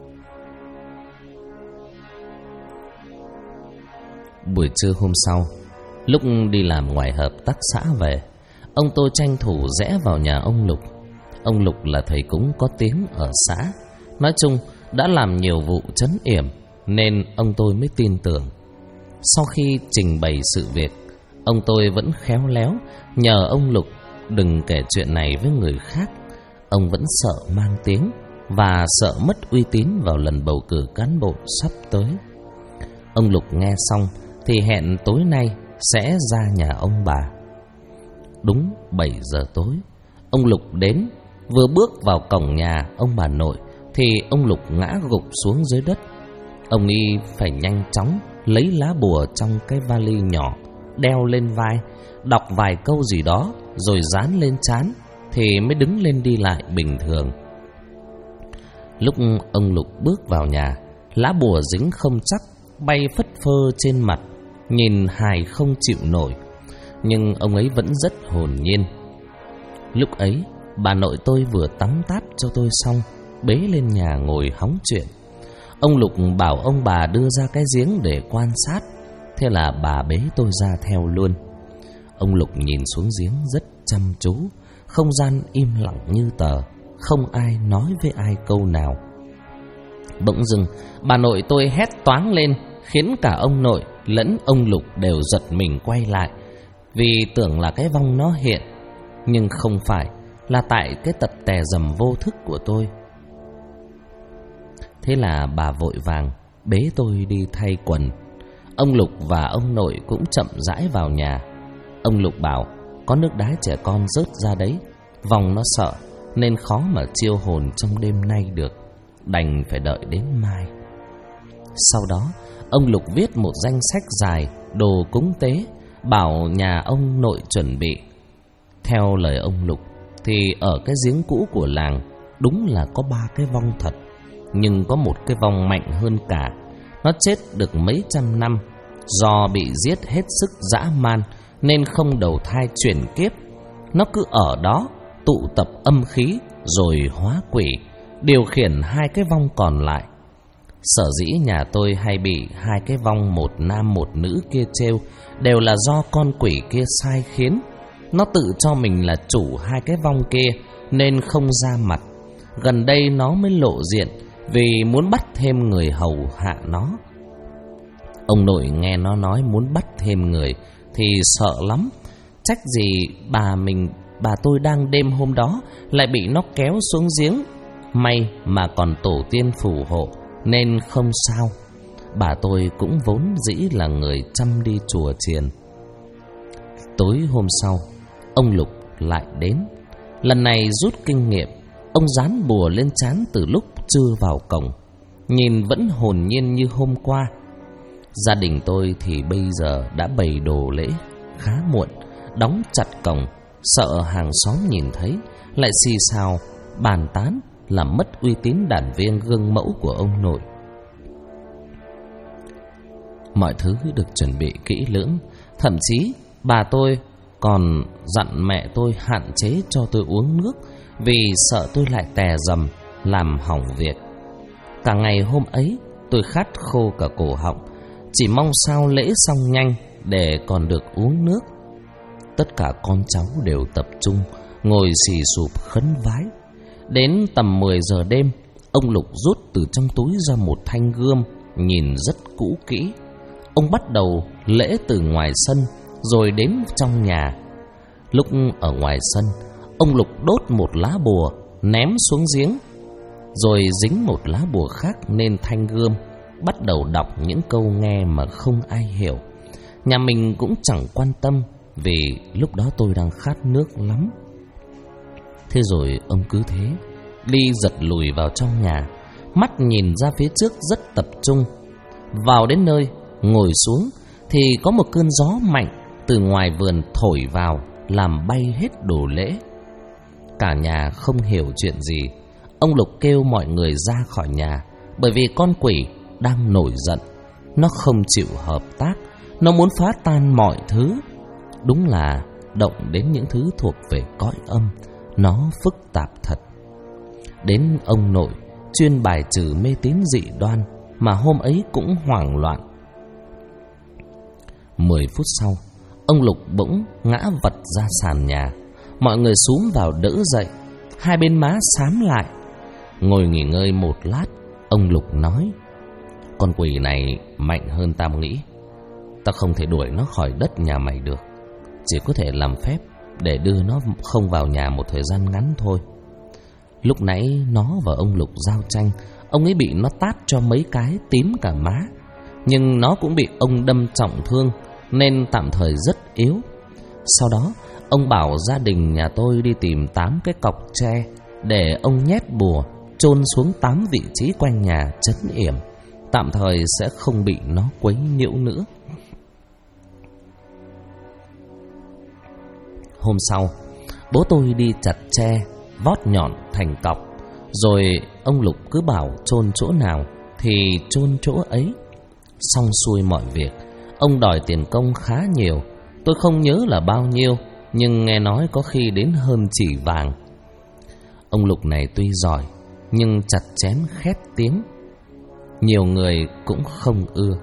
S1: Buổi trưa hôm sau, lúc đi làm ngoài hợp tác xã về, ông tôi tranh thủ rẽ vào nhà ông Lục. Ông Lục là thầy cúng có tiếng ở xã, nói chung đã làm nhiều vụ trấn yểm nên ông tôi mới tin tưởng. Sau khi trình bày sự việc, ông tôi vẫn khéo léo nhờ ông Lục đừng kể chuyện này với người khác. Ông vẫn sợ mang tiếng và sợ mất uy tín vào lần bầu cử cán bộ sắp tới. Ông Lục nghe xong thì hẹn tối nay sẽ ra nhà ông bà. Đúng 7 giờ tối, ông Lục đến. Vừa bước vào cổng nhà ông bà nội thì ông Lục ngã gục xuống dưới đất. Ông y phải nhanh chóng lấy lá bùa trong cái vali nhỏ, đeo lên vai, đọc vài câu gì đó rồi dán lên trán thì mới đứng lên đi lại bình thường. Lúc ông Lục bước vào nhà, lá bùa dính không chắc, bay phất phơ trên mặt, nhìn hài không chịu nổi. Nhưng ông ấy vẫn rất hồn nhiên. Lúc ấy, bà nội tôi vừa tắm táp cho tôi xong, bế lên nhà ngồi hóng chuyện. Ông Lục bảo ông bà đưa ra cái giếng để quan sát, thế là bà bế tôi ra theo luôn. Ông Lục nhìn xuống giếng rất chăm chú, không gian im lặng như tờ, không ai nói với ai câu nào. Bỗng dưng, bà nội tôi hét toáng lên, khiến cả ông nội lẫn ông Lục đều giật mình quay lại, vì tưởng là cái vong nó hiện, nhưng không phải, là tại cái tật tè dầm vô thức của tôi. Thế là bà vội vàng bế tôi đi thay quần. Ông Lục và ông nội cũng chậm rãi vào nhà. Ông Lục bảo có nước đái trẻ con rớt ra đấy, vong nó sợ nên khó mà chiêu hồn trong đêm nay được, đành phải đợi đến mai. Sau đó ông Lục viết một danh sách dài đồ cúng tế, bảo nhà ông nội chuẩn bị. Theo lời ông Lục thì ở cái giếng cũ của làng đúng là có 3 cái vong thật, nhưng có một cái vong mạnh hơn cả. Nó chết được mấy trăm năm, do bị giết hết sức dã man nên không đầu thai chuyển kiếp. Nó cứ ở đó tụ tập âm khí rồi hóa quỷ, điều khiển 2 cái vong còn lại. Sở dĩ nhà tôi hay bị 2 cái vong một nam một nữ kia trêu đều là do con quỷ kia sai khiến. Nó tự cho mình là chủ 2 cái vong kia nên không ra mặt. Gần đây nó mới lộ diện vì muốn bắt thêm người hầu hạ nó. Ông nội nghe nó nói muốn bắt thêm người thì sợ lắm. Trách gì bà tôi đang đêm hôm đó lại bị nó kéo xuống giếng. May mà còn tổ tiên phù hộ nên không sao. Bà tôi cũng vốn dĩ là người chăm đi chùa chiền. Tối hôm sau, ông Lục lại đến. Lần này rút kinh nghiệm, ông dán bùa lên trán từ lúc chưa vào cổng, nhìn vẫn hồn nhiên như hôm qua. Gia đình tôi thì bây giờ đã bày đồ lễ khá muộn, đóng chặt cổng, sợ hàng xóm nhìn thấy lại xì xào bàn tán làm mất uy tín đàn viên gương mẫu của ông nội. Mọi thứ được chuẩn bị kỹ lưỡng, thậm chí bà tôi còn dặn mẹ tôi hạn chế cho tôi uống nước vì sợ tôi lại tè dầm làm hỏng việc. Cả ngày hôm ấy tôi khát khô cả cổ họng, chỉ mong sao lễ xong nhanh để còn được uống nước. Tất cả con cháu đều tập trung ngồi xì xụp khấn vái. Đến tầm 10 giờ đêm, ông Lục rút từ trong túi ra một thanh gươm nhìn rất cũ kỹ. Ông bắt đầu lễ từ ngoài sân rồi đến trong nhà. Lúc ở ngoài sân, ông Lục đốt một lá bùa ném xuống giếng, rồi dính một lá bùa khác lên thanh gươm, bắt đầu đọc những câu nghe mà không ai hiểu. Nhà mình cũng chẳng quan tâm, vì lúc đó tôi đang khát nước lắm. Thế rồi ông cứ thế đi giật lùi vào trong nhà, mắt nhìn ra phía trước rất tập trung. Vào đến nơi ngồi xuống thì có một cơn gió mạnh từ ngoài vườn thổi vào, làm bay hết đồ lễ. Cả nhà không hiểu chuyện gì. Ông Lục kêu mọi người ra khỏi nhà, bởi vì con quỷ đang nổi giận. Nó không chịu hợp tác, nó muốn phá tan mọi thứ. Đúng là động đến những thứ thuộc về cõi âm, nó phức tạp thật. Đến ông nội chuyên bài trừ mê tín dị đoan mà hôm ấy cũng hoảng loạn. 10 phút sau, ông Lục bỗng ngã vật ra sàn nhà. Mọi người xúm vào đỡ dậy, hai bên má xám lại. Ngồi nghỉ ngơi một lát, ông Lục nói: con quỷ này mạnh hơn tao nghĩ. Ta không thể đuổi nó khỏi đất nhà mày được, chỉ có thể làm phép để đưa nó không vào nhà một thời gian ngắn thôi. Lúc nãy nó và ông Lục giao tranh, ông ấy bị nó tát cho mấy cái tím cả má, nhưng nó cũng bị ông đâm trọng thương nên tạm thời rất yếu. Sau đó ông bảo gia đình nhà tôi đi tìm 8 cái cọc tre để ông nhét bùa chôn xuống 8 vị trí quanh nhà trấn yểm, tạm thời sẽ không bị nó quấy nhiễu nữa. Hôm sau, bố tôi đi chặt tre vót nhọn thành cọc, rồi ông Lục cứ bảo chôn chỗ nào thì chôn chỗ ấy. Xong xuôi mọi việc, ông đòi tiền công khá nhiều. Tôi không nhớ là bao nhiêu, nhưng nghe nói có khi đến hơn chỉ vàng. Ông Lục này tuy giỏi, nhưng chặt chém khét tiếng, nhiều người cũng không ưa.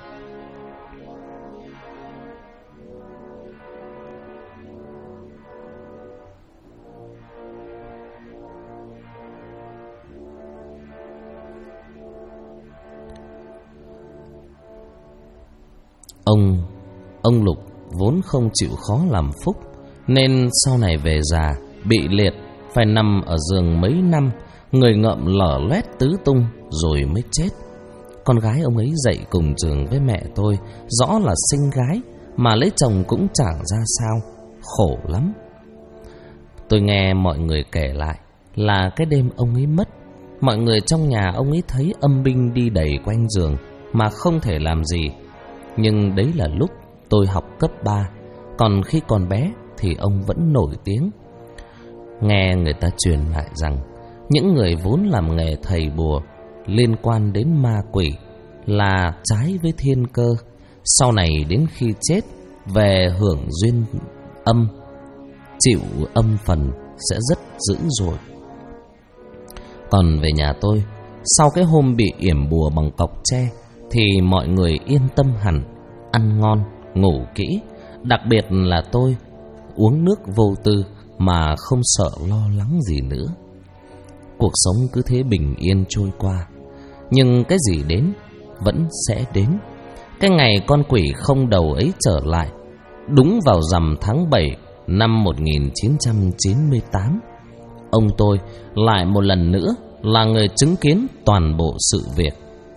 S1: Ông Lục vốn không chịu khó làm phúc, nên sau này về già bị liệt, phải nằm ở giường mấy năm, người ngợm lở loét tứ tung rồi mới chết. Con gái ông ấy dậy cùng trường với mẹ tôi, rõ là sinh gái mà lấy chồng cũng chẳng ra sao, khổ lắm. Tôi nghe mọi người kể lại là cái đêm ông ấy mất, mọi người trong nhà ông ấy thấy âm binh đi đầy quanh giường mà không thể làm gì. Nhưng đấy là lúc tôi học cấp 3, còn khi còn bé thì ông vẫn nổi tiếng. Nghe người ta truyền lại rằng những người vốn làm nghề thầy bùa liên quan đến ma quỷ là trái với thiên cơ, sau này đến khi chết về hưởng duyên âm, chịu âm phần sẽ rất dữ dội. Còn về nhà tôi, sau cái hôm bị yểm bùa bằng cọc tre thì mọi người yên tâm hẳn, ăn ngon, ngủ kỹ. Đặc biệt là tôi, uống nước vô tư mà không sợ lo lắng gì nữa. Cuộc sống cứ thế bình yên trôi qua. Nhưng cái gì đến vẫn sẽ đến. Cái ngày con quỷ không đầu ấy trở lại, đúng vào rằm tháng 7 năm 1998, ông tôi lại một lần nữa là người chứng kiến toàn bộ sự việc.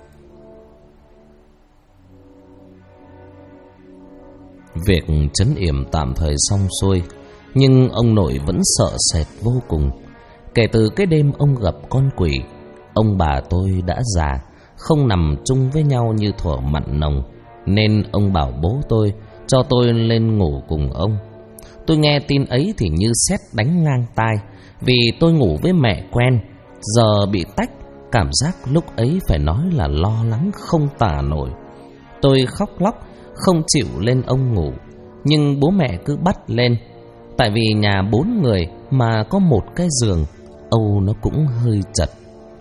S1: Việc trấn yểm tạm thời xong xuôi, nhưng ông nội vẫn sợ sệt vô cùng. Kể từ cái đêm ông gặp con quỷ, ông bà tôi đã già, không nằm chung với nhau như thuở mặn nồng, nên ông bảo bố tôi cho tôi lên ngủ cùng ông. Tôi nghe tin ấy thì như sét đánh ngang tai, vì tôi ngủ với mẹ quen, giờ bị tách, cảm giác lúc ấy phải nói là lo lắng không tả nổi. Tôi khóc lóc không chịu lên ông ngủ, nhưng bố mẹ cứ bắt lên. Tại vì nhà 4 người mà có một cái giường, âu nó cũng hơi chật.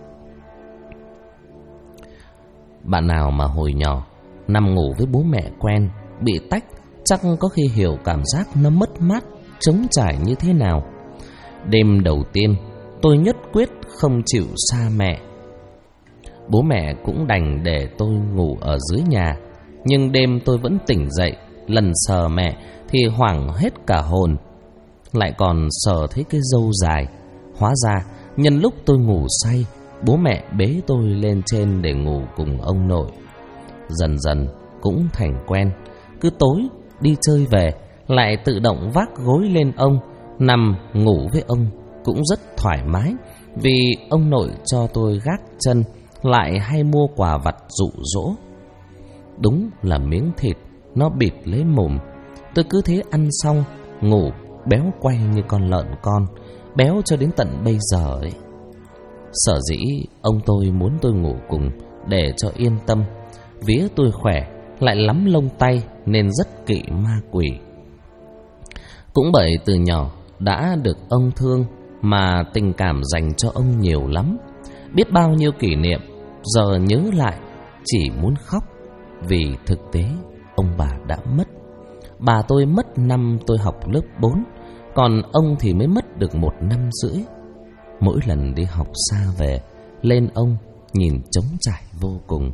S1: Bạn nào mà hồi nhỏ nằm ngủ với bố mẹ quen, bị tách, chắc có khi hiểu cảm giác nó mất mát, trống trải như thế nào. Đêm đầu tiên tôi nhất quyết không chịu xa mẹ. Bố mẹ cũng đành để tôi ngủ ở dưới nhà. Nhưng đêm tôi vẫn tỉnh dậy, lần sờ mẹ thì hoảng hết cả hồn. Lại còn sờ thấy cái râu dài. Hóa ra nhân lúc tôi ngủ say, bố mẹ bế tôi lên trên để ngủ cùng ông nội. Dần dần cũng thành quen. Cứ tối đi chơi về lại tự động vác gối lên ông, nằm ngủ với ông cũng rất thoải mái. Vì ông nội cho tôi gác chân, lại hay mua quà vặt dụ dỗ. Đúng là miếng thịt nó bịt lấy mồm. Tôi cứ thế ăn xong ngủ béo quay như con lợn con, béo cho đến tận bây giờ ấy. Sở dĩ ông tôi muốn tôi ngủ cùng để cho yên tâm. Vía tôi khỏe, lại lắm lông tay nên rất kỵ ma quỷ. Cũng bởi từ nhỏ đã được ông thương mà tình cảm dành cho ông nhiều lắm. Biết bao nhiêu kỷ niệm, giờ nhớ lại chỉ muốn khóc. Vì thực tế ông bà đã mất. Bà tôi mất năm tôi học lớp 4, còn ông thì mới mất được 1 năm rưỡi. Mỗi lần đi học xa về, lên ông nhìn trống trải vô cùng.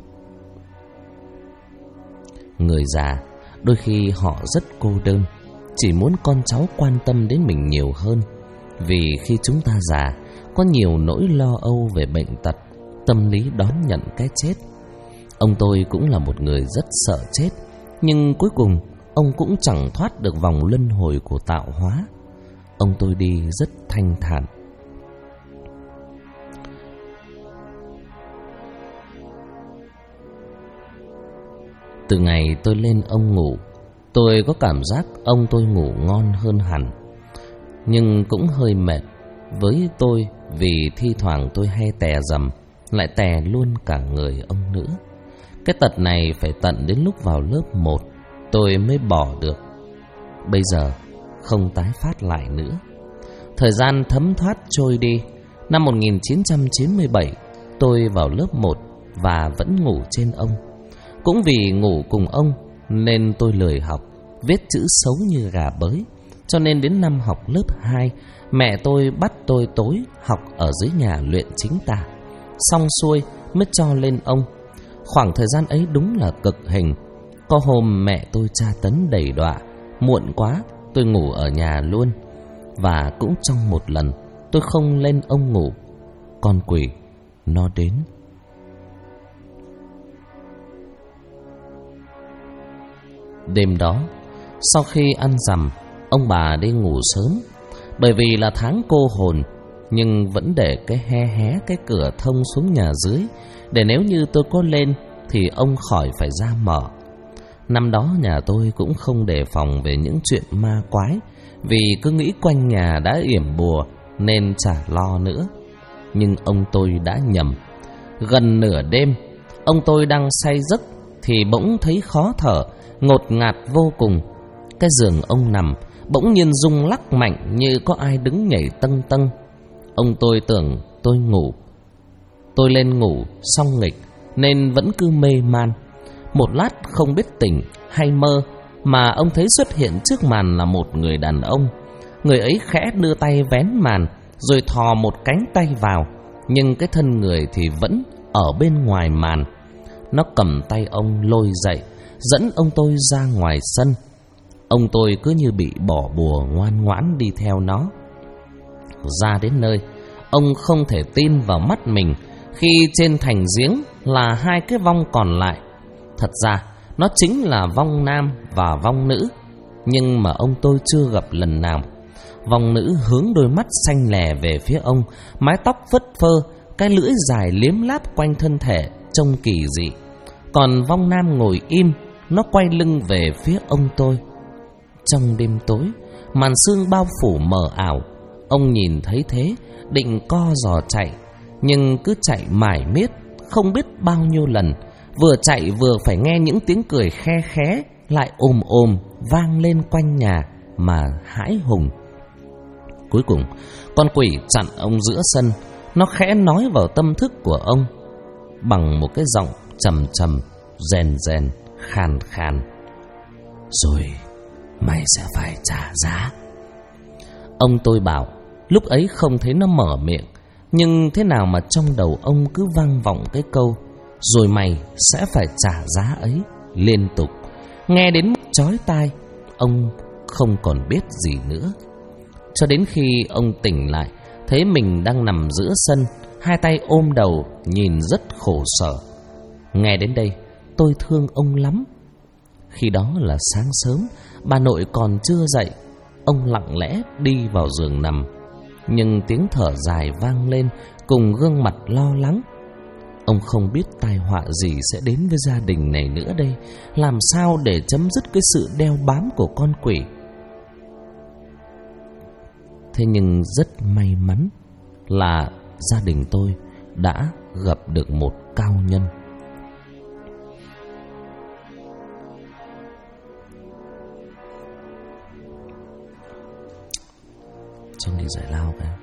S1: Người già đôi khi họ rất cô đơn, chỉ muốn con cháu quan tâm đến mình nhiều hơn. Vì khi chúng ta già, có nhiều nỗi lo âu về bệnh tật, tâm lý đón nhận cái chết. Ông tôi cũng là một người rất sợ chết, nhưng cuối cùng ông cũng chẳng thoát được vòng luân hồi của tạo hóa. Ông tôi đi rất thanh thản. Từ ngày tôi lên ông ngủ, tôi có cảm giác ông tôi ngủ ngon hơn hẳn. Nhưng cũng hơi mệt với tôi, vì thi thoảng tôi hay tè rầm, lại tè luôn cả người ông nữa. Cái tật này phải tận đến lúc vào lớp 1 tôi mới bỏ được. Bây giờ không tái phát lại nữa. Thời gian thấm thoát trôi đi. Năm 1997 tôi vào lớp 1 và vẫn ngủ trên ông. Cũng vì ngủ cùng ông nên tôi lười học, viết chữ xấu như gà bới. Cho nên đến năm học lớp 2, mẹ tôi bắt tôi tối học ở dưới nhà luyện chính tả. Xong xuôi mới cho lên ông. Khoảng thời gian ấy đúng là cực hình. Có hôm mẹ tôi tra tấn đầy đọa, muộn quá tôi ngủ ở nhà luôn. Và cũng trong một lần tôi không lên ông ngủ, con quỷ nó đến. Đêm đó, sau khi ăn rằm, ông bà đi ngủ sớm. Bởi vì là tháng cô hồn, nhưng vẫn để cái hé cái cửa thông xuống nhà dưới, để nếu như tôi có lên thì ông khỏi phải ra mở. Năm đó nhà tôi cũng không đề phòng về những chuyện ma quái, vì cứ nghĩ quanh nhà đã yểm bùa nên chả lo nữa. Nhưng ông tôi đã nhầm. Gần nửa đêm, ông tôi đang say giấc thì bỗng thấy khó thở, ngột ngạt vô cùng. Cái giường ông nằm bỗng nhiên rung lắc mạnh như có ai đứng nhảy tâng tâng. Ông tôi tưởng tôi ngủ. Tôi lên ngủ xong nghịch nên vẫn cứ mê man. Một lát không biết tỉnh hay mơ, mà ông thấy xuất hiện trước màn là một người đàn ông. Người ấy khẽ đưa tay vén màn, rồi thò một cánh tay vào, nhưng cái thân người thì vẫn ở bên ngoài màn. Nó cầm tay ông lôi dậy, dẫn ông tôi ra ngoài sân. Ông tôi cứ như bị bỏ bùa, ngoan ngoãn đi theo nó. Ra đến nơi, ông không thể tin vào mắt mình khi trên thành giếng là 2 cái vong còn lại. Thật ra nó chính là vong nam và vong nữ, nhưng mà ông tôi chưa gặp lần nào. Vong nữ hướng đôi mắt xanh lè về phía ông, mái tóc phất phơ, cái lưỡi dài liếm láp quanh thân thể, trông kỳ dị. Còn vong nam ngồi im, nó quay lưng về phía ông tôi. Trong đêm tối, màn sương bao phủ mờ ảo. Ông nhìn thấy thế, định co giò chạy, nhưng cứ chạy mải miết, không biết bao nhiêu lần. Vừa chạy vừa phải nghe những tiếng cười khe khé lại ồm vang lên quanh nhà mà hãi hùng. Cuối cùng, con quỷ chặn ông giữa sân. Nó khẽ nói vào tâm thức của ông bằng một cái giọng trầm trầm, rèn rèn, khàn khàn: "Rồi mày sẽ phải trả giá." Ông tôi bảo lúc ấy không thấy nó mở miệng, Nhưng thế nào mà trong đầu ông cứ vang vọng cái câu rồi mày sẽ phải trả giá ấy liên tục, nghe đến mức chói tai. Ông không còn biết gì nữa. Cho đến khi ông tỉnh lại, thấy mình đang nằm giữa sân, hai tay ôm đầu, nhìn rất khổ sở. Nghe đến đây, tôi thương ông lắm. Khi đó là sáng sớm, bà nội còn chưa dậy. Ông lặng lẽ đi vào giường nằm, nhưng tiếng thở dài vang lên cùng gương mặt lo lắng. Ông không biết tai họa gì sẽ đến với gia đình này nữa đây. Làm sao để chấm dứt cái sự đeo bám của con quỷ. Thế nhưng rất may mắn là gia đình tôi đã gặp được một cao nhân. Trông đi giải lao cái.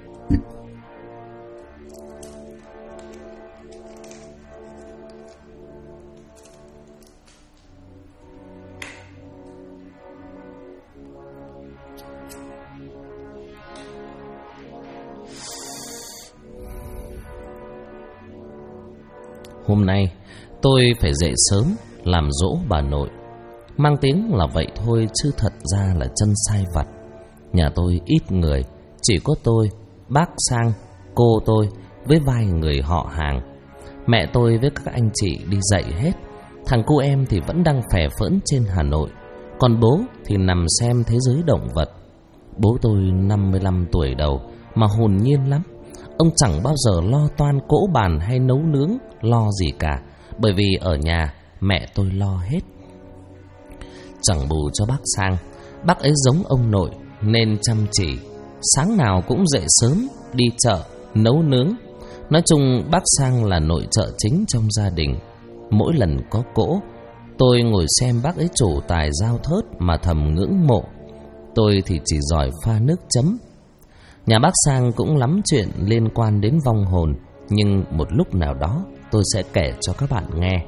S1: Hôm nay tôi phải dậy sớm làm dỗ bà nội. Mang tiếng là vậy thôi chứ thật ra là chân sai vặt. Nhà tôi ít người, chỉ có tôi, bác Sang, cô tôi với vài người họ hàng. Mẹ tôi với các anh chị đi dạy hết. Thằng cu em thì vẫn đang phè phỡn trên Hà Nội. Còn bố thì nằm xem thế giới động vật. Bố tôi 55 tuổi đầu mà hồn nhiên lắm. Ông chẳng bao giờ lo toan cỗ bàn hay nấu nướng, lo gì cả. Bởi vì ở nhà mẹ tôi lo hết. Chẳng bù cho bác Sang, bác ấy giống ông nội nên chăm chỉ. Sáng nào cũng dậy sớm, đi chợ, nấu nướng. Nói chung bác Sang là nội trợ chính trong gia đình. Mỗi lần có cỗ, tôi ngồi xem bác ấy trổ tài dao thớt mà thầm ngưỡng mộ. Tôi thì chỉ giỏi pha nước chấm. Nhà bác Sang cũng lắm chuyện liên quan đến vong hồn, nhưng một lúc nào đó tôi sẽ kể cho các bạn nghe.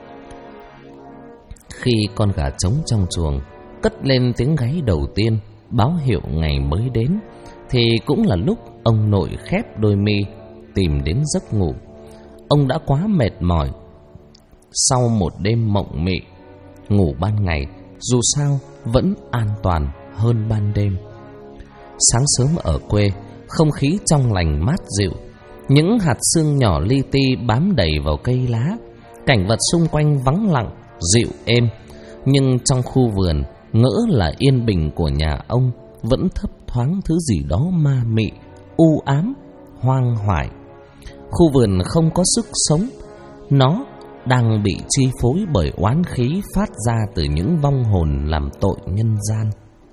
S1: Khi con gà trống trong chuồng cất lên tiếng gáy đầu tiên, báo hiệu ngày mới đến, thì cũng là lúc ông nội khép đôi mi tìm đến giấc ngủ. Ông đã quá mệt mỏi sau một đêm mộng mị. Ngủ ban ngày dù sao vẫn an toàn hơn ban đêm. Sáng sớm ở quê, không khí trong lành mát dịu. Những hạt sương nhỏ li ti bám đầy vào cây lá. Cảnh vật xung quanh vắng lặng, dịu êm. Nhưng trong khu vườn, ngỡ là yên bình của nhà ông, vẫn thấp thoáng thứ gì đó ma mị, u ám, hoang hoại. Khu vườn không có sức sống. Nó đang bị chi phối bởi oán khí phát ra từ những vong hồn làm tội nhân gian.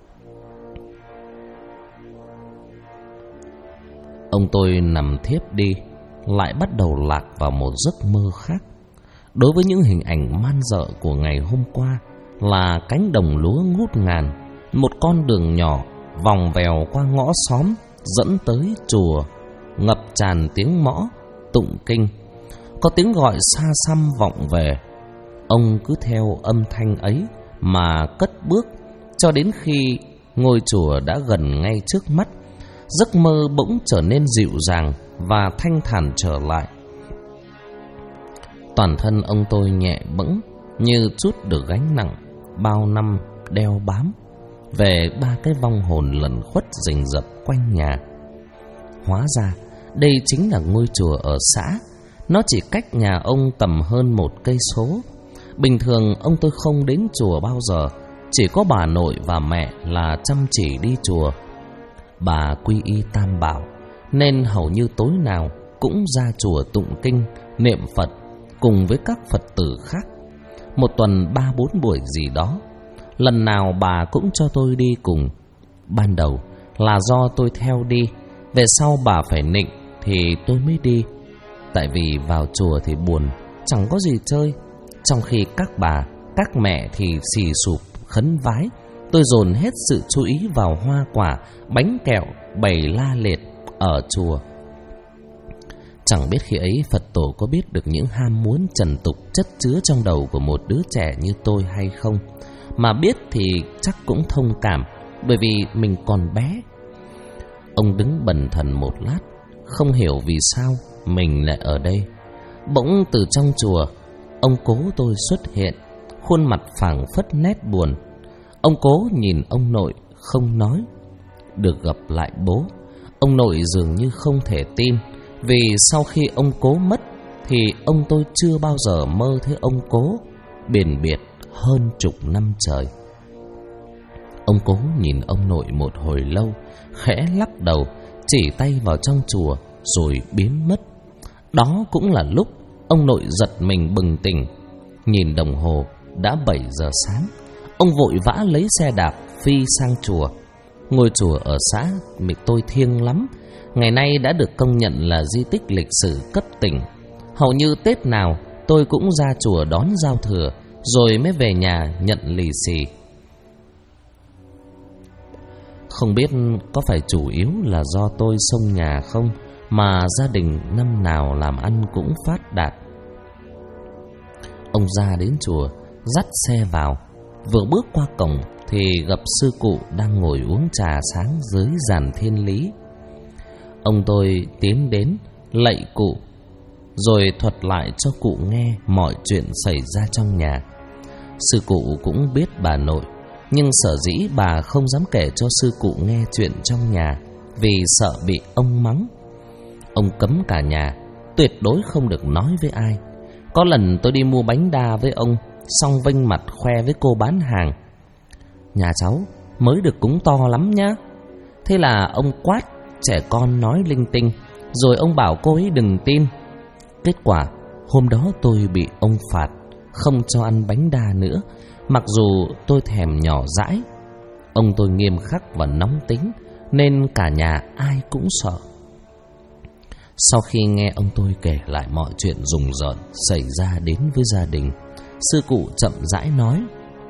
S1: Ông tôi nằm thiếp đi, lại bắt đầu lạc vào một giấc mơ khác. Đối với những hình ảnh man rợ của ngày hôm qua là cánh đồng lúa ngút ngàn, một con đường nhỏ vòng vèo qua ngõ xóm dẫn tới chùa, ngập tràn tiếng mõ, tụng kinh. Có tiếng gọi xa xăm vọng về. Ông cứ theo âm thanh ấy mà cất bước cho đến khi ngôi chùa đã gần ngay trước mắt. Giấc mơ bỗng trở nên dịu dàng và thanh thản trở lại. Toàn thân ông tôi nhẹ bẫng như trút được gánh nặng bao năm đeo bám về ba cái vong hồn lẩn khuất rình rập quanh nhà. Hóa ra đây chính là ngôi chùa ở xã. Nó chỉ cách nhà ông tầm hơn 1 cây số. Bình thường ông tôi không đến chùa bao giờ. Chỉ có bà nội và mẹ là chăm chỉ đi chùa. Bà quy y Tam Bảo nên hầu như tối nào cũng ra chùa tụng kinh, niệm Phật cùng với các Phật tử khác. Một tuần 3-4 buổi gì đó. Lần nào bà cũng cho tôi đi cùng. Ban đầu là do tôi theo đi, về sau bà phải nịnh thì tôi mới đi. Tại vì vào chùa thì buồn, chẳng có gì chơi. Trong khi các bà, các mẹ thì xì sụp khấn vái, tôi dồn hết sự chú ý vào hoa quả, bánh kẹo bày la liệt ở chùa. Chẳng biết khi ấy Phật tổ có biết được những ham muốn trần tục chất chứa trong đầu của một đứa trẻ như tôi hay không. Mà biết thì chắc cũng thông cảm, bởi vì mình còn bé. Ông đứng bần thần một lát, không hiểu vì sao mình lại ở đây. Bỗng từ trong chùa, ông cố tôi xuất hiện, khuôn mặt phảng phất nét buồn. Ông cố nhìn ông nội không nói. Được gặp lại bố, ông nội dường như không thể tin, vì sau khi ông cố mất thì ông tôi chưa bao giờ mơ thấy ông cố biệt biệt hơn chục năm trời. Ông cố nhìn ông nội một hồi lâu, khẽ lắc đầu, chỉ tay vào trong chùa rồi biến mất. Đó cũng là lúc ông nội giật mình bừng tỉnh. Nhìn đồng hồ đã 7 giờ sáng. Ông vội vã lấy xe đạp phi sang chùa. Ngôi chùa ở xã tôi thiêng lắm, ngày nay đã được công nhận là di tích lịch sử cấp tỉnh. Hầu như Tết nào tôi cũng ra chùa đón giao thừa, rồi mới về nhà nhận lì xì. Không biết có phải chủ yếu là do tôi xông nhà không, mà gia đình năm nào làm ăn cũng phát đạt. Ông ra đến chùa, dắt xe vào. Vừa bước qua cổng thì gặp sư cụ đang ngồi uống trà sáng dưới giàn thiên lý. Ông tôi tiến đến lạy cụ, rồi thuật lại cho cụ nghe mọi chuyện xảy ra trong nhà. Sư cụ cũng biết bà nội, nhưng sở dĩ bà không dám kể cho sư cụ nghe chuyện trong nhà, vì sợ bị ông mắng. Ông cấm cả nhà, tuyệt đối không được nói với ai. Có lần tôi đi mua bánh đa với ông, xong vênh mặt khoe với cô bán hàng: nhà cháu mới được cúng to lắm nhá. Thế là ông quát trẻ con nói linh tinh, rồi ông bảo cô ấy đừng tin. Kết quả hôm đó tôi bị ông phạt, không cho ăn bánh đa nữa, mặc dù tôi thèm nhỏ dãi. Ông tôi nghiêm khắc và nóng tính, nên cả nhà ai cũng sợ. Sau khi nghe ông tôi kể lại mọi chuyện rùng rợn xảy ra đến với gia đình, sư cụ chậm rãi nói: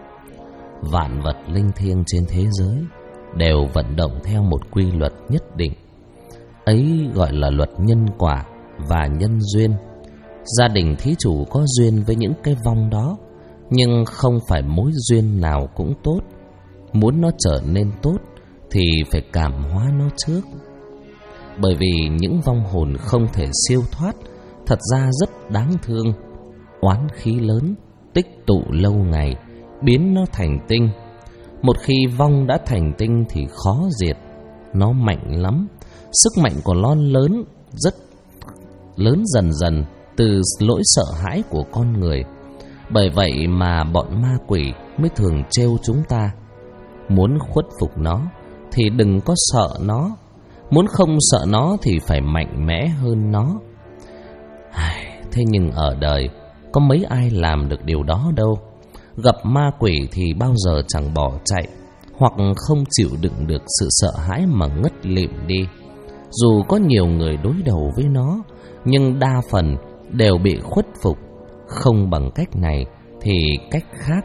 S1: vạn vật linh thiêng trên thế giới đều vận động theo một quy luật nhất định. Ấy gọi là luật nhân quả và nhân duyên. Gia đình thí chủ có duyên với những cái vong đó, nhưng không phải mối duyên nào cũng tốt. Muốn nó trở nên tốt thì phải cảm hóa nó trước. Bởi vì những vong hồn không thể siêu thoát thật ra rất đáng thương. Oán khí lớn tích tụ lâu ngày biến nó thành tinh. Một khi vong đã thành tinh thì khó diệt. Nó mạnh lắm. Sức mạnh của nó lớn, rất lớn dần dần từ lỗi sợ hãi của con người. Bởi vậy mà bọn ma quỷ mới thường trêu chúng ta. Muốn khuất phục nó thì đừng có sợ nó. Muốn không sợ nó thì phải mạnh mẽ hơn nó. Thế nhưng ở đời có mấy ai làm được điều đó đâu. Gặp ma quỷ thì bao giờ chẳng bỏ chạy, hoặc không chịu đựng được sự sợ hãi mà ngất lịm đi. Dù có nhiều người đối đầu với nó, nhưng đa phần đều bị khuất phục, không bằng cách này thì cách khác.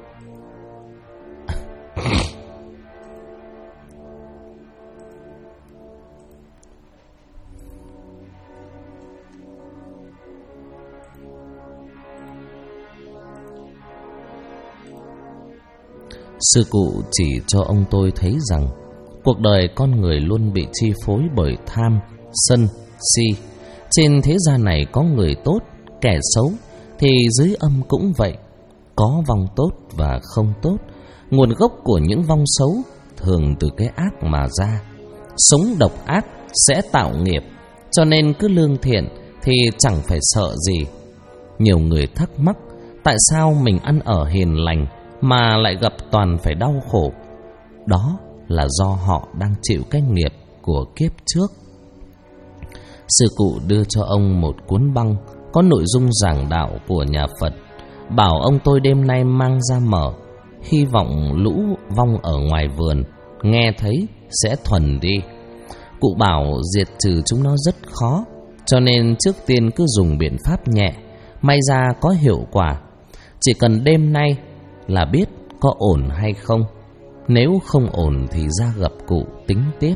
S1: Sư cụ chỉ cho ông tôi thấy rằng cuộc đời con người luôn bị chi phối bởi tham, sân, si. Trên thế gian này có người tốt, kẻ xấu, thì dưới âm cũng vậy. Có vong tốt và không tốt. Nguồn gốc của những vong xấu thường từ cái ác mà ra. Sống độc ác sẽ tạo nghiệp, cho nên cứ lương thiện thì chẳng phải sợ gì. Nhiều người thắc mắc tại sao mình ăn ở hiền lành mà lại gặp toàn phải đau khổ. Đó là do họ đang chịu cái nghiệp của kiếp trước. Sư cụ đưa cho ông một cuốn băng có nội dung giảng đạo của nhà Phật, bảo ông tôi đêm nay mang ra mở, hy vọng lũ vong ở ngoài vườn nghe thấy sẽ thuần đi. Cụ bảo diệt trừ chúng nó rất khó, cho nên trước tiên cứ dùng biện pháp nhẹ, may ra có hiệu quả. Chỉ cần đêm nay là biết có ổn hay không. Nếu không ổn thì ra gặp cụ tính tiếp.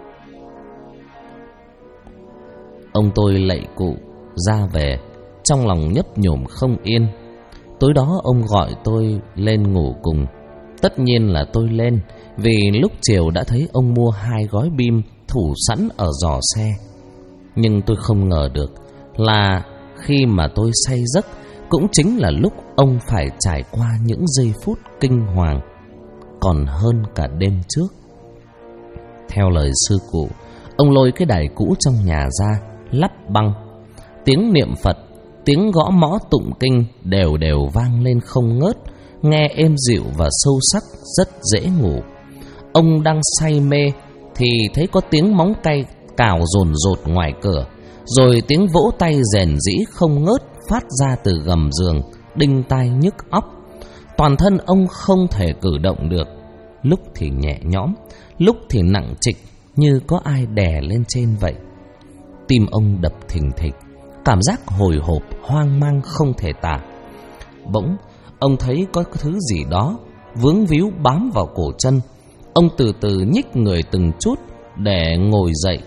S1: Ông tôi lạy cụ ra về, trong lòng nhấp nhổm không yên. Tối đó ông gọi tôi lên ngủ cùng. Tất nhiên là tôi lên, vì lúc chiều đã thấy ông mua 2 gói bim thủ sẵn ở giỏ xe. Nhưng tôi không ngờ được là khi mà tôi say giấc cũng chính là lúc ông phải trải qua những giây phút kinh hoàng, còn hơn cả đêm trước. Theo lời sư cụ, ông lôi cái đài cũ trong nhà ra, lắp băng. Tiếng niệm Phật, tiếng gõ mõ tụng kinh đều đều vang lên không ngớt, nghe êm dịu và sâu sắc, rất dễ ngủ. Ông đang say mê thì thấy có tiếng móng tay cào dồn dột ngoài cửa, rồi tiếng vỗ tay rền rĩ không ngớt phát ra từ gầm giường, đinh tai nhức óc. Toàn thân ông không thể cử động được, lúc thì nhẹ nhõm, lúc thì nặng trịch, như có ai đè lên trên vậy. Tim ông đập thình thịch, cảm giác hồi hộp, hoang mang không thể tả. Bỗng ông thấy có thứ gì đó vướng víu bám vào cổ chân. Ông từ từ nhích người từng chút để ngồi dậy.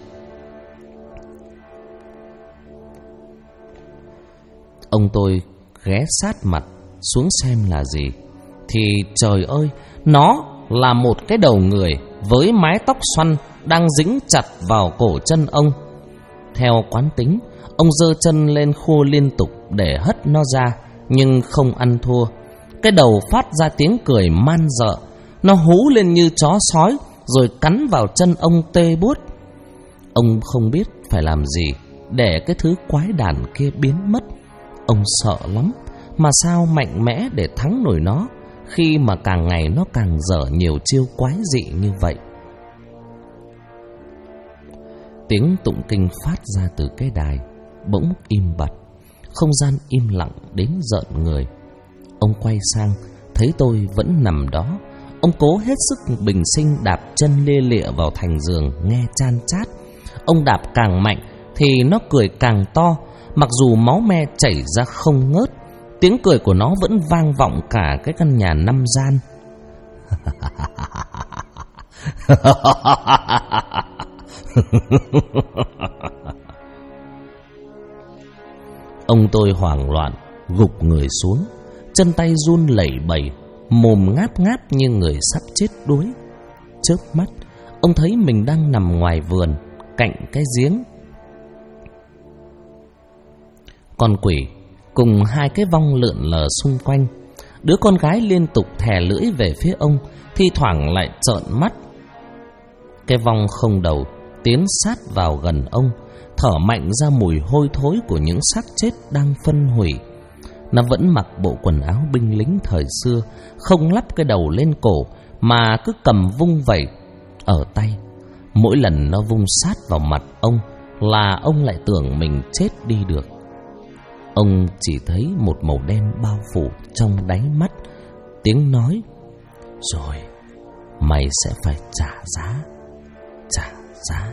S1: Ông tôi ghé sát mặt xuống xem là gì, thì trời ơi, nó là một cái đầu người với mái tóc xoăn đang dính chặt vào cổ chân ông. Theo quán tính, ông giơ chân lên khua liên tục để hất nó ra, nhưng không ăn thua. Cái đầu phát ra tiếng cười man dợ. Nó hú lên như chó sói, rồi cắn vào chân ông tê buốt. Ông không biết phải làm gì để cái thứ quái đản kia biến mất. Ông sợ lắm, mà sao mạnh mẽ để thắng nổi nó, khi mà càng ngày nó càng dở nhiều chiêu quái dị như vậy. Tiếng tụng kinh phát ra từ cái đài bỗng im bặt, không gian im lặng đến rợn người. Ông quay sang, thấy tôi vẫn nằm đó. Ông cố hết sức bình sinh đạp chân lia lịa vào thành giường nghe chan chát. Ông đạp càng mạnh thì nó cười càng to, mặc dù máu me chảy ra không ngớt. Tiếng cười của nó vẫn vang vọng cả cái căn nhà 5 gian. Ông tôi hoảng loạn gục người xuống, chân tay run lẩy bẩy, mồm ngáp ngáp như người sắp chết đuối. Chớp mắt, ông thấy mình đang nằm ngoài vườn, cạnh cái giếng. Con quỷ cùng hai cái vong lượn lờ xung quanh. Đứa con gái liên tục thè lưỡi về phía ông, thi thoảng lại trợn mắt. Cái vong không đầu tiến sát vào gần ông, thở mạnh ra mùi hôi thối của những xác chết đang phân hủy. Nó vẫn mặc bộ quần áo binh lính thời xưa, không lắp cái đầu lên cổ, mà cứ cầm vung vẩy ở tay. Mỗi lần nó vung sát vào mặt ông là ông lại tưởng mình chết đi được. Ông chỉ thấy một màu đen bao phủ trong đáy mắt. Tiếng nói: "Rồi, mày sẽ phải trả giá, trả giá."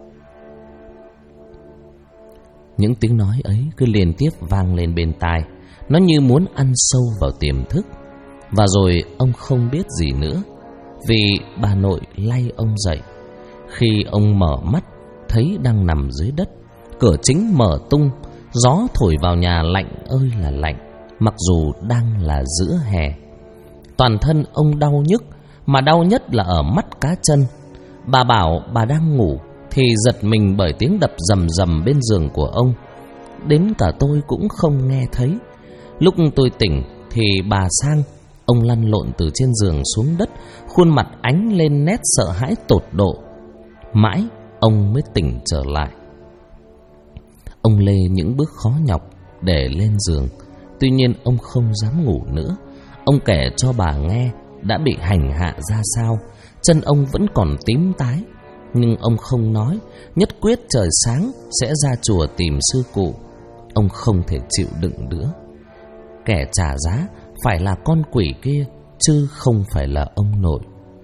S1: Những tiếng nói ấy cứ liên tiếp vang lên bên tai. Nó như muốn ăn sâu vào tiềm thức. Và rồi ông không biết gì nữa, vì bà nội lay ông dậy. Khi ông mở mắt, thấy đang nằm dưới đất. Cửa chính mở tung, gió thổi vào nhà lạnh ơi là lạnh, mặc dù đang là giữa hè. Toàn thân ông đau nhức, mà đau nhất là ở mắt cá chân. Bà bảo bà đang ngủ thì giật mình bởi tiếng đập rầm rầm bên giường của ông. Đến cả tôi cũng không nghe thấy. Lúc tôi tỉnh thì bà sang. Ông lăn lộn từ trên giường xuống đất, khuôn mặt ánh lên nét sợ hãi tột độ. Mãi ông mới tỉnh trở lại. Ông lê những bước khó nhọc để lên giường. Tuy nhiên ông không dám ngủ nữa. Ông kể cho bà nghe đã bị hành hạ ra sao. Chân ông vẫn còn tím tái, nhưng ông không nói, nhất quyết trời sáng sẽ ra chùa tìm sư cụ. Ông không thể chịu đựng nữa. Kẻ trả giá phải là con quỷ kia, chứ không phải là ông nội.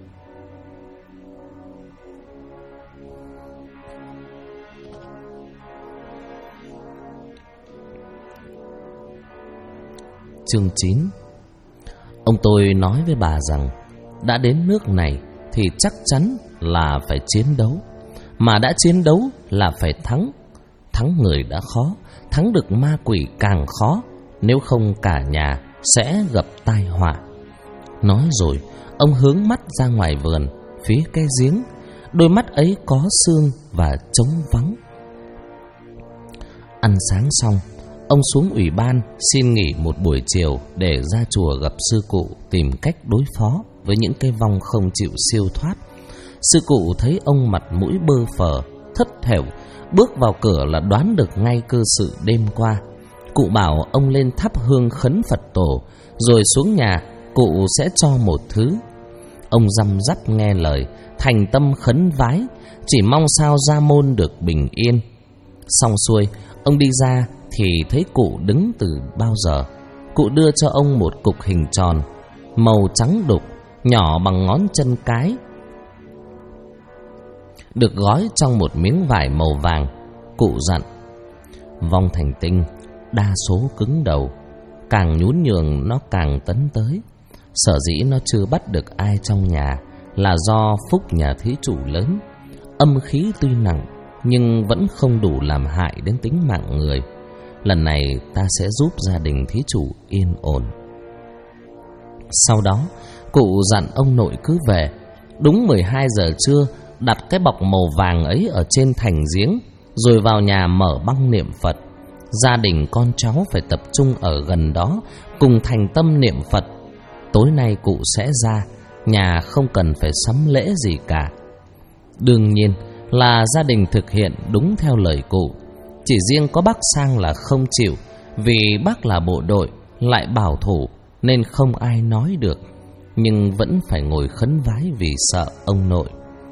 S1: Chương 9. Ông tôi nói với bà rằng đã đến nước này thì chắc chắn là phải chiến đấu. Mà đã chiến đấu là phải thắng. Thắng người đã khó, thắng được ma quỷ càng khó. Nếu không cả nhà sẽ gặp tai họa. Nói rồi ông hướng mắt ra ngoài vườn, phía cái giếng. Đôi mắt ấy có sương và trống vắng. Ăn sáng xong, ông xuống ủy ban xin nghỉ một buổi chiều để ra chùa gặp sư cụ tìm cách đối phó với những cái vong không chịu siêu thoát. Sư cụ thấy ông mặt mũi bơ phờ, thất thểu, bước vào cửa là đoán được ngay cơ sự đêm qua. Cụ bảo ông lên thắp hương khấn Phật tổ, rồi xuống nhà cụ sẽ cho một thứ. Ông răm rắp nghe lời, thành tâm khấn vái, chỉ mong sao gia môn được bình yên. Xong xuôi, ông đi ra thì thấy cụ đứng từ bao giờ. Cụ đưa cho ông một cục hình tròn, màu trắng đục, nhỏ bằng ngón chân cái, được gói trong một miếng vải màu vàng. Cụ dặn: vong thành tinh đa số cứng đầu, càng nhún nhường nó càng tấn tới. Sở dĩ nó chưa bắt được ai trong nhà là do phúc nhà thí chủ lớn. Âm khí tuy nặng nhưng vẫn không đủ làm hại đến tính mạng người. Lần này ta sẽ giúp gia đình thí chủ yên ổn. Sau đó cụ dặn ông nội cứ về đúng 12 giờ trưa, đặt cái bọc màu vàng ấy ở trên thành giếng, rồi vào nhà mở băng niệm Phật. Gia đình con cháu phải tập trung ở gần đó, cùng thành tâm niệm Phật. Tối nay cụ sẽ ra, nhà không cần phải sắm lễ gì cả. Đương nhiên là gia đình thực hiện đúng theo lời cụ. Chỉ riêng có bác Sang là không chịu, vì bác là bộ đội, lại bảo thủ nên không ai nói được, nhưng vẫn phải ngồi khấn vái vì sợ ông nội.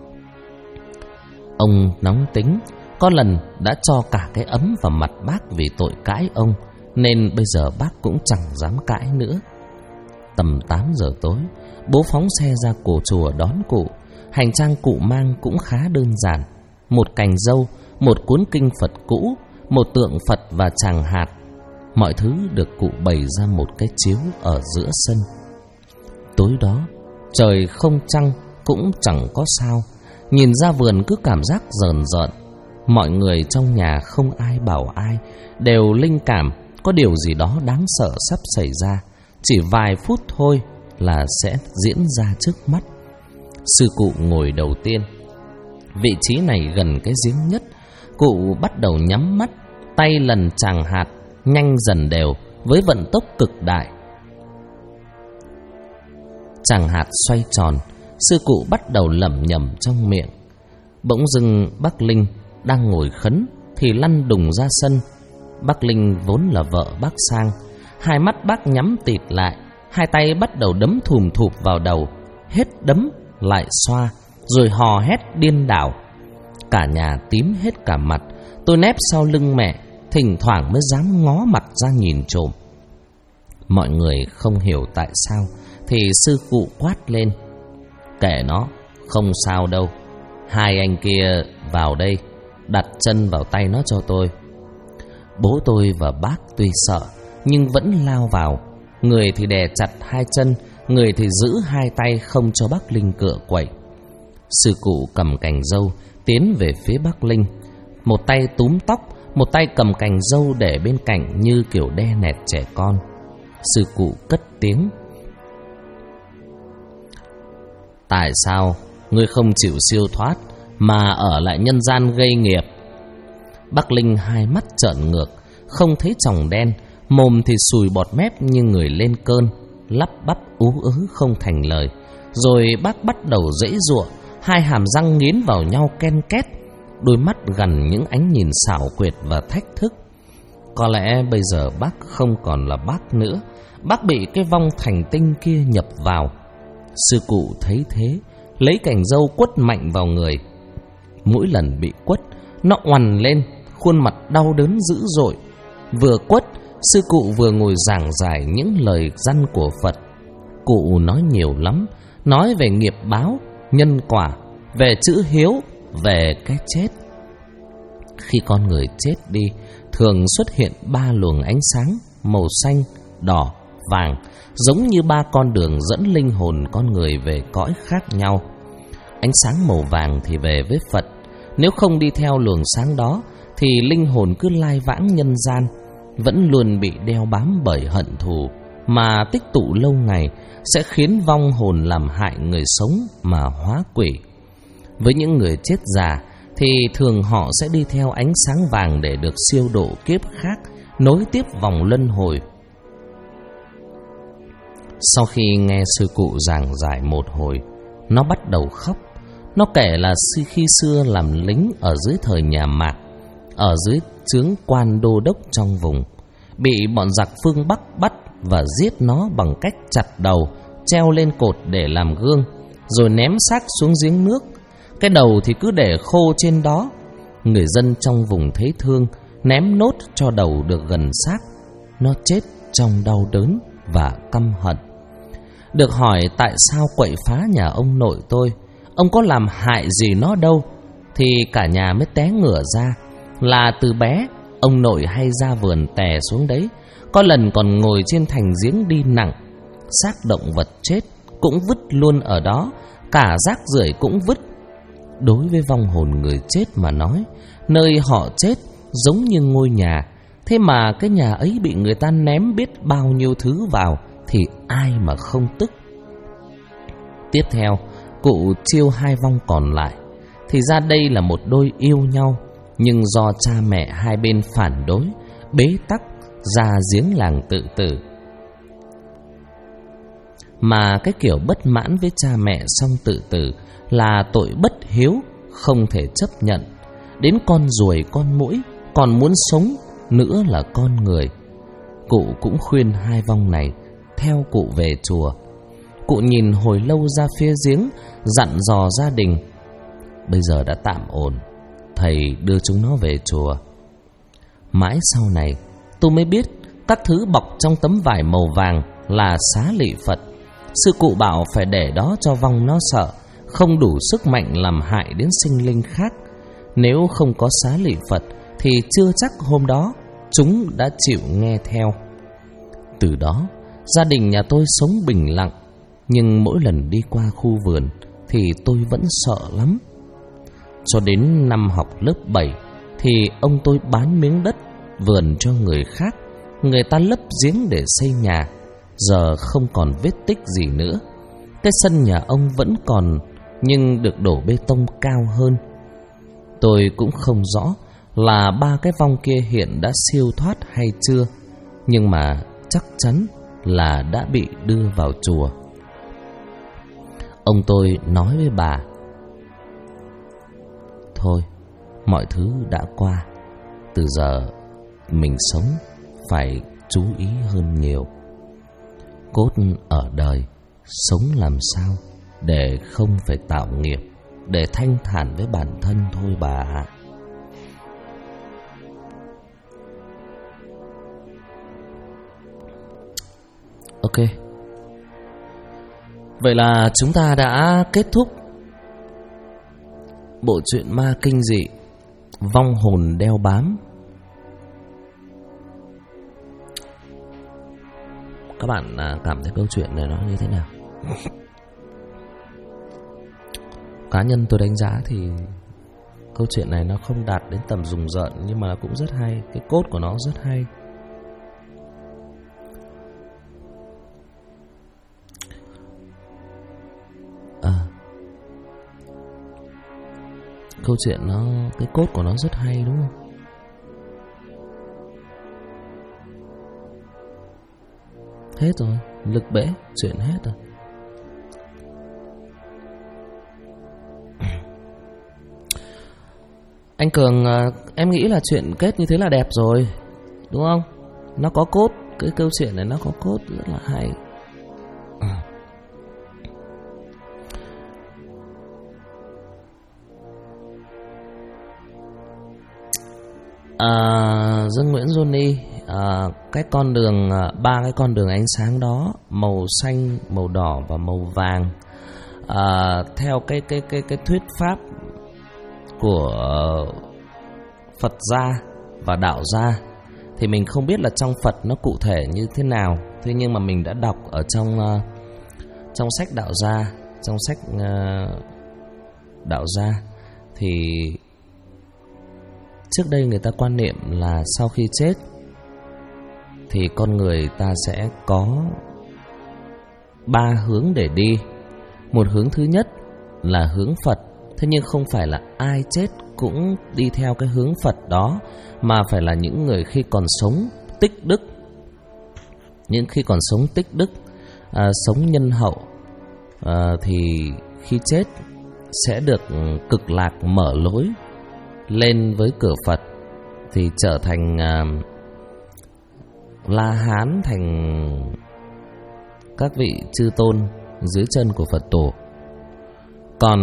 S1: Ông nóng tính, có lần đã cho cả cái ấm vào mặt bác vì tội cãi ông, nên bây giờ bác cũng chẳng dám cãi nữa. Tầm 8 giờ tối, bố phóng xe ra cổ chùa đón cụ. Hành trang cụ mang cũng khá đơn giản: một cành dâu, một cuốn kinh Phật cũ, một tượng Phật và tràng hạt. Mọi thứ được cụ bày ra một cái chiếu ở giữa sân. Tối đó, trời không trăng cũng chẳng có sao, nhìn ra vườn cứ cảm giác rờn rợn. Mọi người trong nhà không ai bảo ai, đều linh cảm có điều gì đó đáng sợ sắp xảy ra. Chỉ vài phút thôi là sẽ diễn ra trước mắt. Sư cụ ngồi đầu tiên, vị trí này gần cái giếng nhất. Cụ bắt đầu nhắm mắt, tay lần tràng hạt nhanh dần đều với vận tốc cực đại. Tràng hạt xoay tròn, sư cụ bắt đầu lẩm nhẩm trong miệng. Bỗng dưng bác Linh đang ngồi khấn thì lăn đùng ra sân. Bác Linh vốn là vợ bác Sang, hai mắt bác nhắm tịt lại, hai tay bắt đầu đấm thùm thụp vào đầu, hết đấm lại xoa, rồi hò hét điên đảo. Cả nhà tím hết cả mặt. Tôi nép sau lưng mẹ, thỉnh thoảng mới dám ngó mặt ra nhìn trộm. Mọi người không hiểu tại sao thì sư cụ quát lên: kệ nó, không sao đâu. Hai anh kia vào đây, đặt chân vào tay nó cho tôi. Bố tôi và bác tuy sợ nhưng vẫn lao vào. Người thì đè chặt hai chân, người thì giữ hai tay không cho bác Linh cựa quậy. Sư cụ cầm cành dâu tiến về phía bác Linh, một tay túm tóc, một tay cầm cành dâu để bên cạnh như kiểu đe nẹt trẻ con. Sư cụ cất tiếng: tại sao ngươi không chịu siêu thoát mà ở lại nhân gian gây nghiệp? Bác Linh hai mắt trợn ngược, không thấy tròng đen, mồm thì sùi bọt mép như người lên cơn, lắp bắp ú ớ không thành lời. Rồi bác bắt đầu giãy giụa, hai hàm răng nghiến vào nhau ken két, đôi mắt gằn những ánh nhìn xảo quyệt và thách thức. Có lẽ bây giờ bác không còn là bác nữa, bác bị cái vong thành tinh kia nhập vào. Sư cụ thấy thế, lấy cành dâu quất mạnh vào người. Mỗi lần bị quất, nó oằn lên, khuôn mặt đau đớn dữ dội. Vừa quất, sư cụ vừa ngồi giảng giải những lời răn của Phật. Cụ nói nhiều lắm, nói về nghiệp báo, nhân quả, về chữ hiếu, về cái chết. Khi con người chết đi, thường xuất hiện 3 luồng ánh sáng màu xanh, đỏ, vàng, giống như 3 con đường dẫn linh hồn con người về cõi khác nhau. Ánh sáng màu vàng thì về với Phật. Nếu không đi theo luồng sáng đó thì linh hồn cứ lai vãng nhân gian, vẫn luôn bị đeo bám bởi hận thù, mà tích tụ lâu ngày sẽ khiến vong hồn làm hại người sống mà hóa quỷ. Với những người chết già thì thường họ sẽ đi theo ánh sáng vàng để được siêu độ kiếp khác, nối tiếp vòng luân hồi. Sau khi nghe sư cụ giảng giải một hồi, nó bắt đầu khóc. Nó kể là khi xưa làm lính ở dưới thời nhà Mạc, ở dưới trướng quan đô đốc trong vùng, bị bọn giặc phương Bắc bắt và giết nó bằng cách chặt đầu, treo lên cột để làm gương, rồi ném xác xuống giếng nước. Cái đầu thì cứ để khô trên đó. Người dân trong vùng thấy thương, ném nốt cho đầu được gần xác. Nó chết trong đau đớn và căm hận. Được hỏi tại sao quậy phá nhà ông nội tôi, ông có làm hại gì nó đâu, thì cả nhà mới té ngửa ra. Là từ bé ông nội hay ra vườn tè xuống đấy, có lần còn ngồi trên thành giếng đi nặng. Xác động vật chết cũng vứt luôn ở đó, cả rác rưởi cũng vứt. Đối với vong hồn người chết mà nói, nơi họ chết giống như ngôi nhà. Thế mà cái nhà ấy bị người ta ném biết bao nhiêu thứ vào, thì ai mà không tức. Tiếp theo, cụ chiêu hai vong còn lại. Thì ra đây là một đôi yêu nhau, nhưng do cha mẹ hai bên phản đối, bế tắc ra giếng làng tự tử. Mà cái kiểu bất mãn với cha mẹ xong tự tử là tội bất hiếu, không thể chấp nhận. Đến con ruồi con muỗi còn muốn sống, nữa là con người. Cụ cũng khuyên hai vong này theo cụ về chùa. Cụ nhìn hồi lâu ra phía giếng, dặn dò gia đình: bây giờ đã tạm ổn, thầy đưa chúng nó về chùa. Mãi sau này tôi mới biết các thứ bọc trong tấm vải màu vàng là xá lị Phật. Sư cụ bảo phải để đó cho vong nó sợ, không đủ sức mạnh làm hại đến sinh linh khác. Nếu không có xá lị Phật thì chưa chắc hôm đó chúng đã chịu nghe theo. Từ đó gia đình nhà tôi sống bình lặng. Nhưng mỗi lần đi qua khu vườn thì tôi vẫn sợ lắm. Cho đến năm học lớp 7 thì ông tôi bán miếng đất vườn cho người khác. Người ta lấp giếng để xây nhà. Giờ không còn vết tích gì nữa. Cái sân nhà ông vẫn còn, nhưng được đổ bê tông cao hơn. Tôi cũng không rõ là ba cái vong kia hiện đã siêu thoát hay chưa, nhưng mà chắc chắn là đã bị đưa vào chùa. Ông tôi nói với bà: thôi, mọi thứ đã qua. Từ giờ mình sống phải chú ý hơn nhiều. Cốt ở đời, sống làm sao để không phải tạo nghiệp, để thanh thản với bản thân thôi bà ạ. Ok, vậy là chúng ta đã kết thúc bộ truyện ma kinh dị Vong hồn đeo bám. Các bạn cảm thấy câu chuyện này nó như thế nào? Cá nhân tôi đánh giá thì câu chuyện này nó không đạt đến tầm rùng rợn, nhưng mà cũng rất hay. Cái cốt của nó rất hay. Câu chuyện nó, cái cốt của nó rất hay đúng không? Hết rồi, lực bể, chuyện hết rồi. Anh Cường, em nghĩ là chuyện kết như thế là đẹp rồi, đúng không? Nó có cốt, cái câu chuyện này nó có cốt rất là hay. Dương Nguyễn Johnny, cái con đường, ba cái con đường ánh sáng đó, màu xanh, màu đỏ và màu vàng, theo cái thuyết pháp của Phật gia và đạo gia thì mình không biết là trong Phật nó cụ thể như thế nào. Thế nhưng mà mình đã đọc ở trong sách đạo gia, trong sách đạo gia thì trước đây người ta quan niệm là sau khi chết thì con người ta sẽ có ba hướng để đi. Một hướng thứ nhất là hướng Phật, Thế nhưng không phải là ai chết cũng đi theo cái hướng Phật đó, mà phải là những người khi còn sống tích đức. Những khi còn sống tích đức, sống nhân hậu, thì khi chết sẽ được cực lạc mở lối lên với cửa Phật, thì trở thành La Hán, thành các vị chư tôn dưới chân của Phật tổ. Còn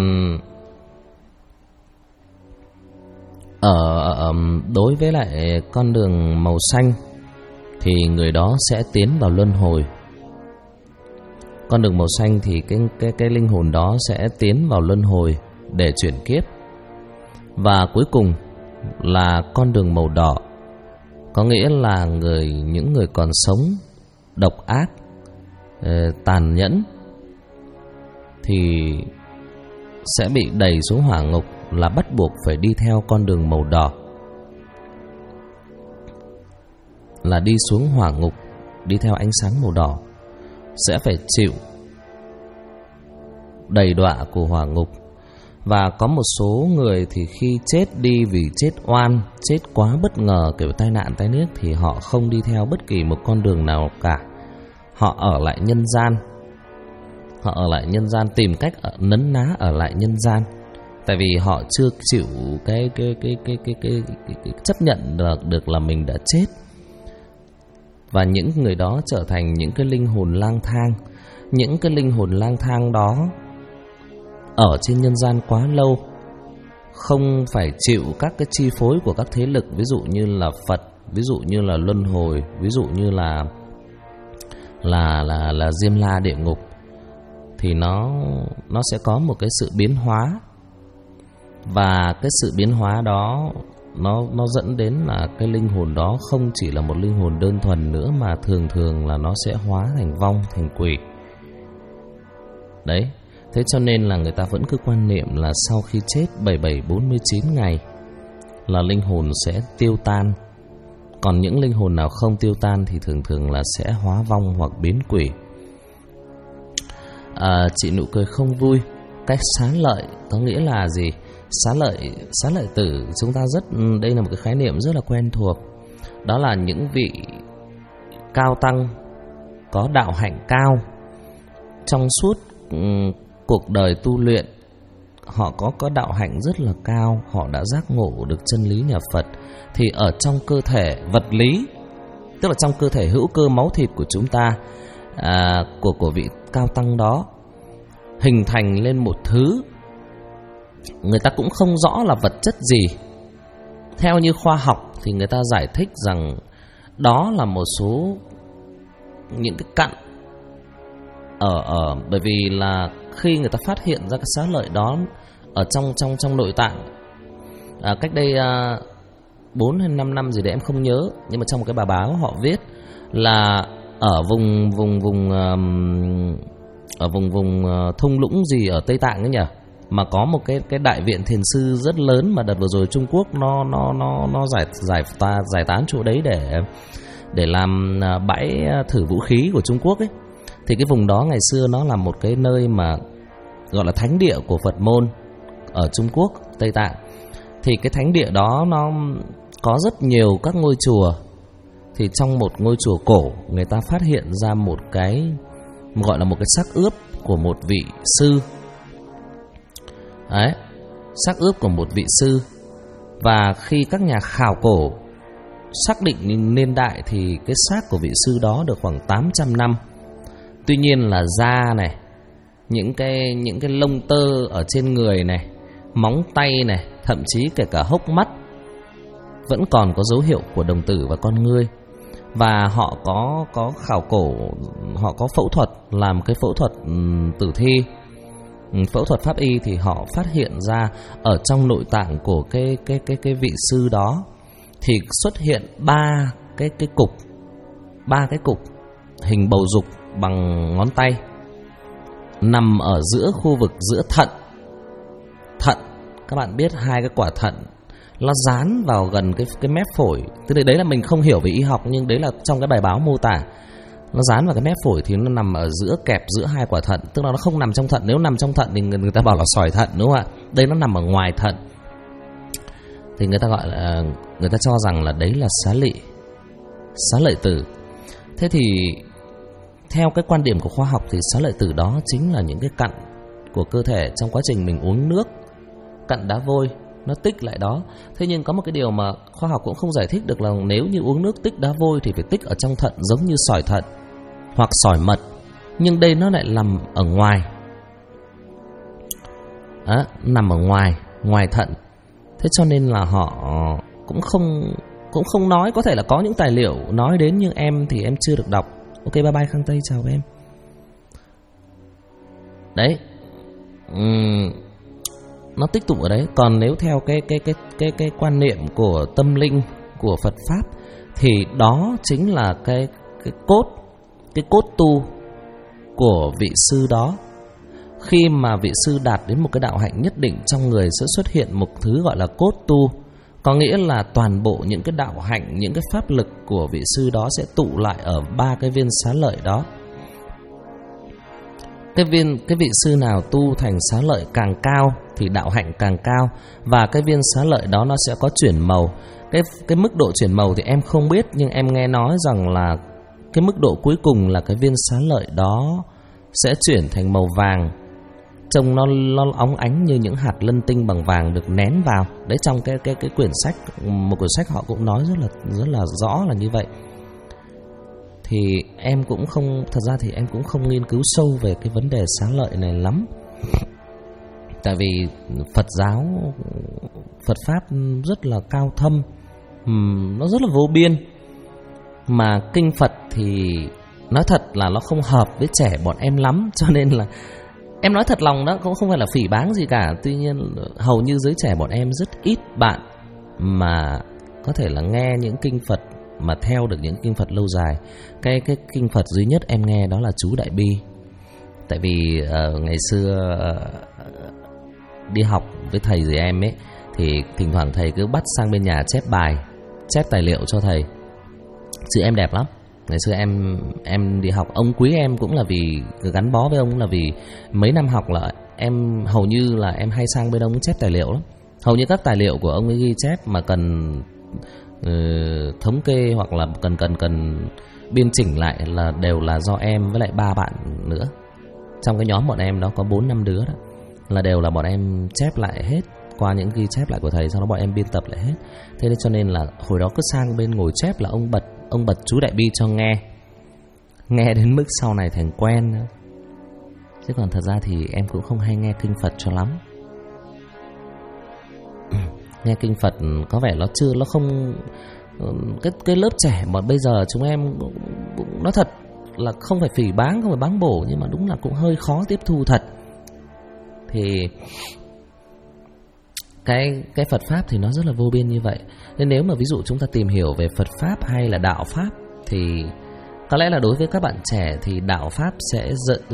S1: đối với lại con đường màu xanh thì người đó sẽ tiến vào luân hồi. Con đường màu xanh thì cái linh hồn đó sẽ tiến vào luân hồi để chuyển kiếp. Và cuối cùng là con đường màu đỏ, có nghĩa là những người còn sống độc ác, tàn nhẫn thì sẽ bị đẩy xuống hỏa ngục, là bắt buộc phải đi theo con đường màu đỏ, là đi xuống hỏa ngục, đi theo ánh sáng màu đỏ, sẽ phải chịu đầy đọa của hỏa ngục. Và có một số người thì khi chết đi vì chết oan, chết quá bất ngờ, kiểu tai nạn tai nước, thì họ không đi theo bất kỳ một con đường nào cả. Họ ở lại nhân gian. Họ ở lại nhân gian, tìm cách nấn ná ở lại nhân gian. Tại vì họ chưa chịu cái chấp nhận được là mình đã chết. Và những người đó trở thành những cái linh hồn lang thang. Những cái linh hồn lang thang đó ở trên nhân gian quá lâu, không phải chịu các cái chi phối của các thế lực, ví dụ như là Phật, ví dụ như là luân hồi, ví dụ như là Diêm La địa ngục, thì nó sẽ có một cái sự biến hóa. Và cái sự biến hóa đó nó dẫn đến là cái linh hồn đó không chỉ là một linh hồn đơn thuần nữa, mà thường là nó sẽ hóa thành vong, thành quỷ. Đấy. Thế cho nên là người ta vẫn cứ quan niệm là sau khi chết 47-49 ngày là linh hồn sẽ tiêu tan. Còn những linh hồn nào không tiêu tan thì thường là sẽ hóa vong hoặc biến quỷ. Chị nụ cười không vui. Cách xá lợi có nghĩa là gì? Xá lợi tử chúng ta đây là một cái khái niệm rất là quen thuộc. Đó là những vị cao tăng có đạo hạnh cao, trong suốt cuộc đời tu luyện, họ có đạo hạnh rất là cao, họ đã giác ngộ được chân lý nhà Phật, thì ở trong cơ thể vật lý, tức là trong cơ thể hữu cơ máu thịt của chúng ta, của vị cao tăng đó, hình thành lên một thứ người ta cũng không rõ là vật chất gì. Theo như khoa học thì người ta giải thích rằng đó là một số những cái cặn bởi vì là khi người ta phát hiện ra cái xá lợi đó ở trong nội tạng, cách đây 4 hay 5 năm gì đấy em không nhớ, nhưng mà trong một cái bài báo họ viết là ở vùng thung lũng gì ở Tây Tạng ấy nhỉ, mà có một cái đại viện thiền sư rất lớn mà đợt vừa rồi Trung Quốc nó giải tán chỗ đấy để làm bãi thử vũ khí của Trung Quốc ấy. Thì cái vùng đó ngày xưa nó là một cái nơi mà gọi là thánh địa của Phật môn ở Trung Quốc, Tây Tạng. Thì cái thánh địa đó nó có rất nhiều các ngôi chùa. Thì trong một ngôi chùa cổ, người ta phát hiện ra một cái gọi là một cái xác ướp của một vị sư. Đấy, xác ướp của một vị sư. Và khi các nhà khảo cổ xác định niên đại thì cái xác của vị sư đó được khoảng 800 năm. Tuy nhiên là da này, những cái lông tơ ở trên người này, móng tay này, thậm chí kể cả hốc mắt vẫn còn có dấu hiệu của đồng tử và con ngươi. Và họ có khảo cổ, họ có phẫu thuật, làm cái phẫu thuật tử thi, phẫu thuật pháp y, thì họ phát hiện ra ở trong nội tạng của cái vị sư đó thì xuất hiện ba cái cục hình bầu dục bằng ngón tay nằm ở giữa khu vực giữa thận. Các bạn biết hai cái quả thận nó dán vào gần cái mép phổi. Tức là đấy là mình không hiểu về y học, nhưng đấy là trong cái bài báo mô tả. Nó dán vào cái mép phổi thì nó nằm ở giữa, kẹp giữa hai quả thận. Tức là nó không nằm trong thận. Nếu nằm trong thận thì người ta bảo là sỏi thận, đúng không ạ? Đây nó nằm ở ngoài thận. Thì người ta gọi là, người ta cho rằng là đấy là xá lợi tử. Thế thì theo cái quan điểm của khoa học thì xá lợi tử đó chính là những cái cặn của cơ thể trong quá trình mình uống nước, cặn đá vôi nó tích lại đó. Thế nhưng có một cái điều mà khoa học cũng không giải thích được là nếu như uống nước tích đá vôi thì phải tích ở trong thận, giống như sỏi thận hoặc sỏi mật. Nhưng đây nó lại nằm ở ngoài, nằm ở ngoài thận. Thế cho nên là họ cũng không nói. Có thể là có những tài liệu nói đến nhưng em thì em chưa được đọc. Ok, bye bye Khang Tây, chào em. Đấy, nó tích tụ ở đấy. Còn nếu theo cái quan niệm của tâm linh của Phật pháp thì đó chính là cái cốt tu của vị sư đó. Khi mà vị sư đạt đến một cái đạo hạnh nhất định, trong người sẽ xuất hiện một thứ gọi là cốt tu. Có nghĩa là toàn bộ những cái đạo hạnh, những cái pháp lực của vị sư đó sẽ tụ lại ở 3 cái viên xá lợi đó. Cái vị sư nào tu thành xá lợi càng cao thì đạo hạnh càng cao, và cái viên xá lợi đó nó sẽ có chuyển màu. Cái mức độ chuyển màu thì em không biết, nhưng em nghe nói rằng là cái mức độ cuối cùng là cái viên xá lợi đó sẽ chuyển thành màu vàng, trông nó óng ánh như những hạt lân tinh bằng vàng được nén vào. Đấy, trong cái quyển sách, một quyển sách họ cũng nói rất là rõ là như vậy. Thì em cũng không, thật ra thì em cũng không nghiên cứu sâu về cái vấn đề xá lợi này lắm. Tại vì Phật giáo, Phật pháp rất là cao thâm, nó rất là vô biên. Mà kinh Phật thì nói thật là nó không hợp với trẻ bọn em lắm. Cho nên là em nói thật lòng đó, cũng không phải là phỉ báng gì cả. Tuy nhiên hầu như giới trẻ bọn em rất ít bạn mà có thể là nghe những kinh Phật, mà theo được những kinh Phật lâu dài. Cái kinh Phật duy nhất em nghe đó là chú Đại Bi. Tại vì ngày xưa đi học với thầy rồi em ấy, thì thỉnh thoảng thầy cứ bắt sang bên nhà chép bài, chép tài liệu cho thầy. Chữ em đẹp lắm. Ngày xưa em đi học, ông quý em cũng là vì gắn bó với ông, là vì mấy năm học là em hầu như là em hay sang bên ông chép tài liệu lắm. Hầu như các tài liệu của ông ấy ghi chép mà cần thống kê hoặc là cần biên chỉnh lại là đều là do em với lại 3 bạn nữa. Trong cái nhóm bọn em đó có 4-5 đứa đó, là đều là bọn em chép lại hết qua những ghi chép lại của thầy, sau đó bọn em biên tập lại hết. Thế nên cho nên là hồi đó cứ sang bên ngồi chép là ông bật chú Đại Bi cho nghe đến mức sau này thành quen. Chứ còn thật ra thì em cũng không hay nghe kinh Phật cho lắm. Nghe kinh Phật có vẻ nó không, cái lớp trẻ mà bây giờ chúng em cũng nói thật là không phải phỉ báng, không phải báng bổ, nhưng mà đúng là cũng hơi khó tiếp thu thật. Thì cái Phật pháp thì nó rất là vô biên như vậy. Nên nếu mà ví dụ chúng ta tìm hiểu về Phật pháp hay là đạo pháp thì có lẽ là đối với các bạn trẻ thì đạo pháp sẽ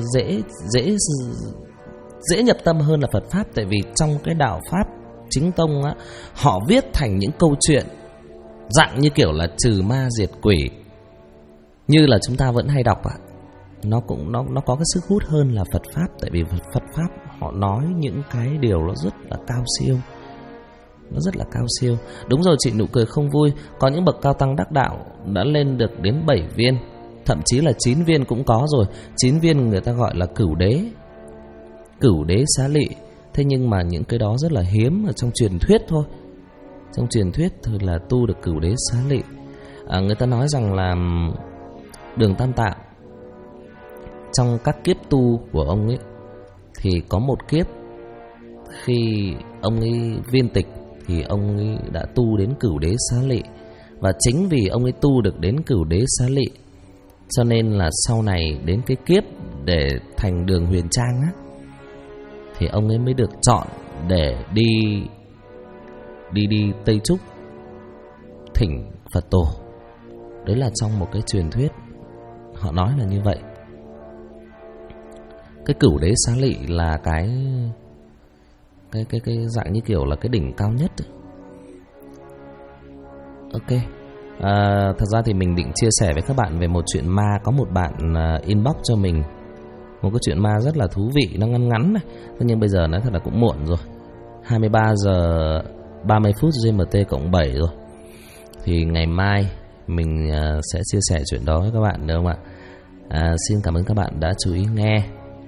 S1: dễ nhập tâm hơn là Phật pháp. Tại vì trong cái đạo pháp chính tông á, họ viết thành những câu chuyện dạng như kiểu là trừ ma diệt quỷ, như là chúng ta vẫn hay đọc ạ. Nó có cái sức hút hơn là Phật pháp. Tại vì Phật pháp họ nói những cái điều nó rất là cao siêu. Nó rất là cao siêu. Đúng rồi chị, nụ cười không vui. Có những bậc cao tăng đắc đạo đã lên được đến 7 viên, thậm chí là 9 viên cũng có rồi. 9 viên người ta gọi là cửu đế xá lị. Thế nhưng mà những cái đó rất là hiếm ở trong truyền thuyết thôi. Trong truyền thuyết thì là tu được cửu đế xá lị. Người ta nói rằng là Đường Tam Tạng trong các kiếp tu của ông ấy thì có một kiếp khi ông ấy viên tịch thì ông ấy đã tu đến cửu đế xá lị. Và chính vì ông ấy tu được đến cửu đế xá lị cho nên là sau này đến cái kiếp để thành Đường Huyền Trang á, thì ông ấy mới được chọn để đi Tây Trúc thỉnh Phật tổ. Đấy là trong một cái truyền thuyết họ nói là như vậy. Cái cửu đế xá lị là cái dạng như kiểu là cái đỉnh cao nhất. Ok, Thật ra thì mình định chia sẻ với các bạn về một chuyện ma. Có một bạn inbox cho mình một cái chuyện ma rất là thú vị, nó ngắn ngắn này. Thế nhưng bây giờ nói thật là cũng muộn rồi, 23 giờ 30 phút GMT cộng 7 rồi. Thì ngày mai mình sẽ chia sẻ chuyện đó với các bạn, được không ạ? Xin cảm ơn các bạn đã chú ý nghe.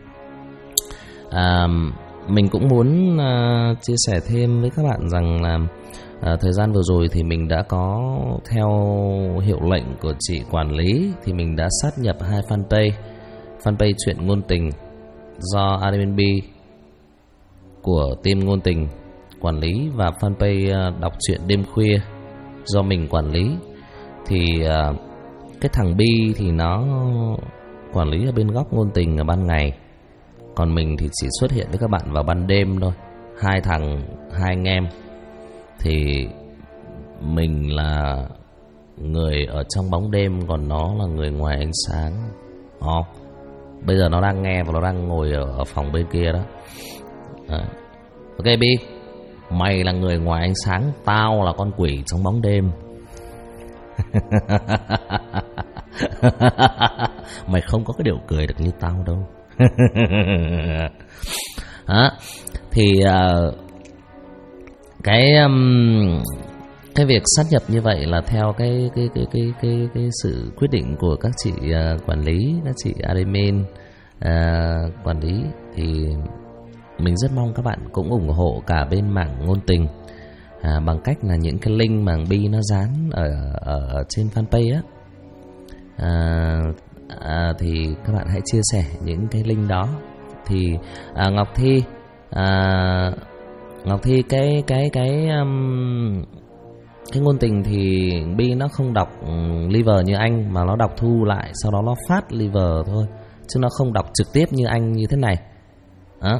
S1: Mình cũng muốn chia sẻ thêm với các bạn rằng là thời gian vừa rồi thì mình đã có theo hiệu lệnh của chị quản lý thì mình đã sát nhập 2 fanpage chuyện ngôn tình do Airbnb của team ngôn tình quản lý và fanpage đọc truyện đêm khuya do mình quản lý. Thì cái thằng Bi thì nó quản lý ở bên góc ngôn tình ở ban ngày, còn mình thì chỉ xuất hiện với các bạn vào ban đêm thôi. Hai anh em thì mình là người ở trong bóng đêm, còn nó là người ngoài ánh sáng. Bây giờ nó đang nghe và nó đang ngồi ở phòng bên kia đó. Ok Bi, mày là người ngoài ánh sáng, tao là con quỷ trong bóng đêm. Mày không có cái điệu cười được như tao đâu. Thì cái việc sát nhập như vậy là theo cái sự quyết định của các chị quản lý, các chị admin quản lý. Thì mình rất mong các bạn cũng ủng hộ cả bên mảng ngôn tình bằng cách là những cái link mà Bi nó dán ở trên fanpage á, thì các bạn hãy chia sẻ những cái link đó. Thì Ngọc Thi cái ngôn tình thì Bi nó không đọc liver như anh, mà nó đọc thu lại sau đó nó phát liver thôi, chứ nó không đọc trực tiếp như anh như thế này đó.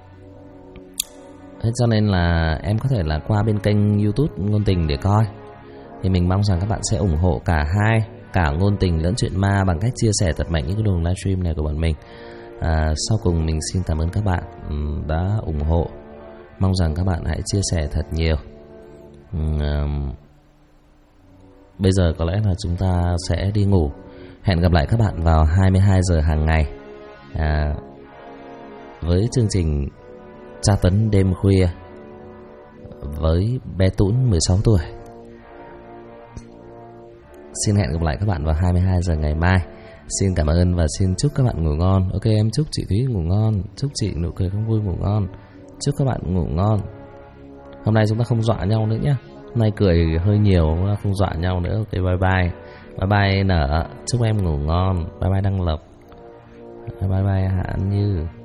S1: Thế cho nên là em có thể là qua bên kênh YouTube ngôn tình để coi. Thì mình mong rằng các bạn sẽ ủng hộ cả ngôn tình lẫn chuyện ma bằng cách chia sẻ thật mạnh những cái đường livestream này của bọn mình. Sau cùng mình xin cảm ơn các bạn đã ủng hộ. Mong rằng các bạn hãy chia sẻ thật nhiều. Bây giờ có lẽ là chúng ta sẽ đi ngủ. Hẹn gặp lại các bạn vào 22 giờ hàng ngày với chương trình tra tấn đêm khuya với bé Tún 16 tuổi. Xin hẹn gặp lại các bạn vào 22 giờ ngày mai. Xin cảm ơn và xin chúc các bạn ngủ ngon. Ok, em chúc chị Thúy ngủ ngon, chúc chị nụ cười không vui ngủ ngon, chúc các bạn ngủ ngon. Hôm nay chúng ta không dọa nhau nữa nhé. Hôm nay cười hơi nhiều, không dọa nhau nữa. Ok, bye bye. Bye bye Nở, chúc em ngủ ngon. Bye bye Đăng Lập. Bye bye Hạ Như.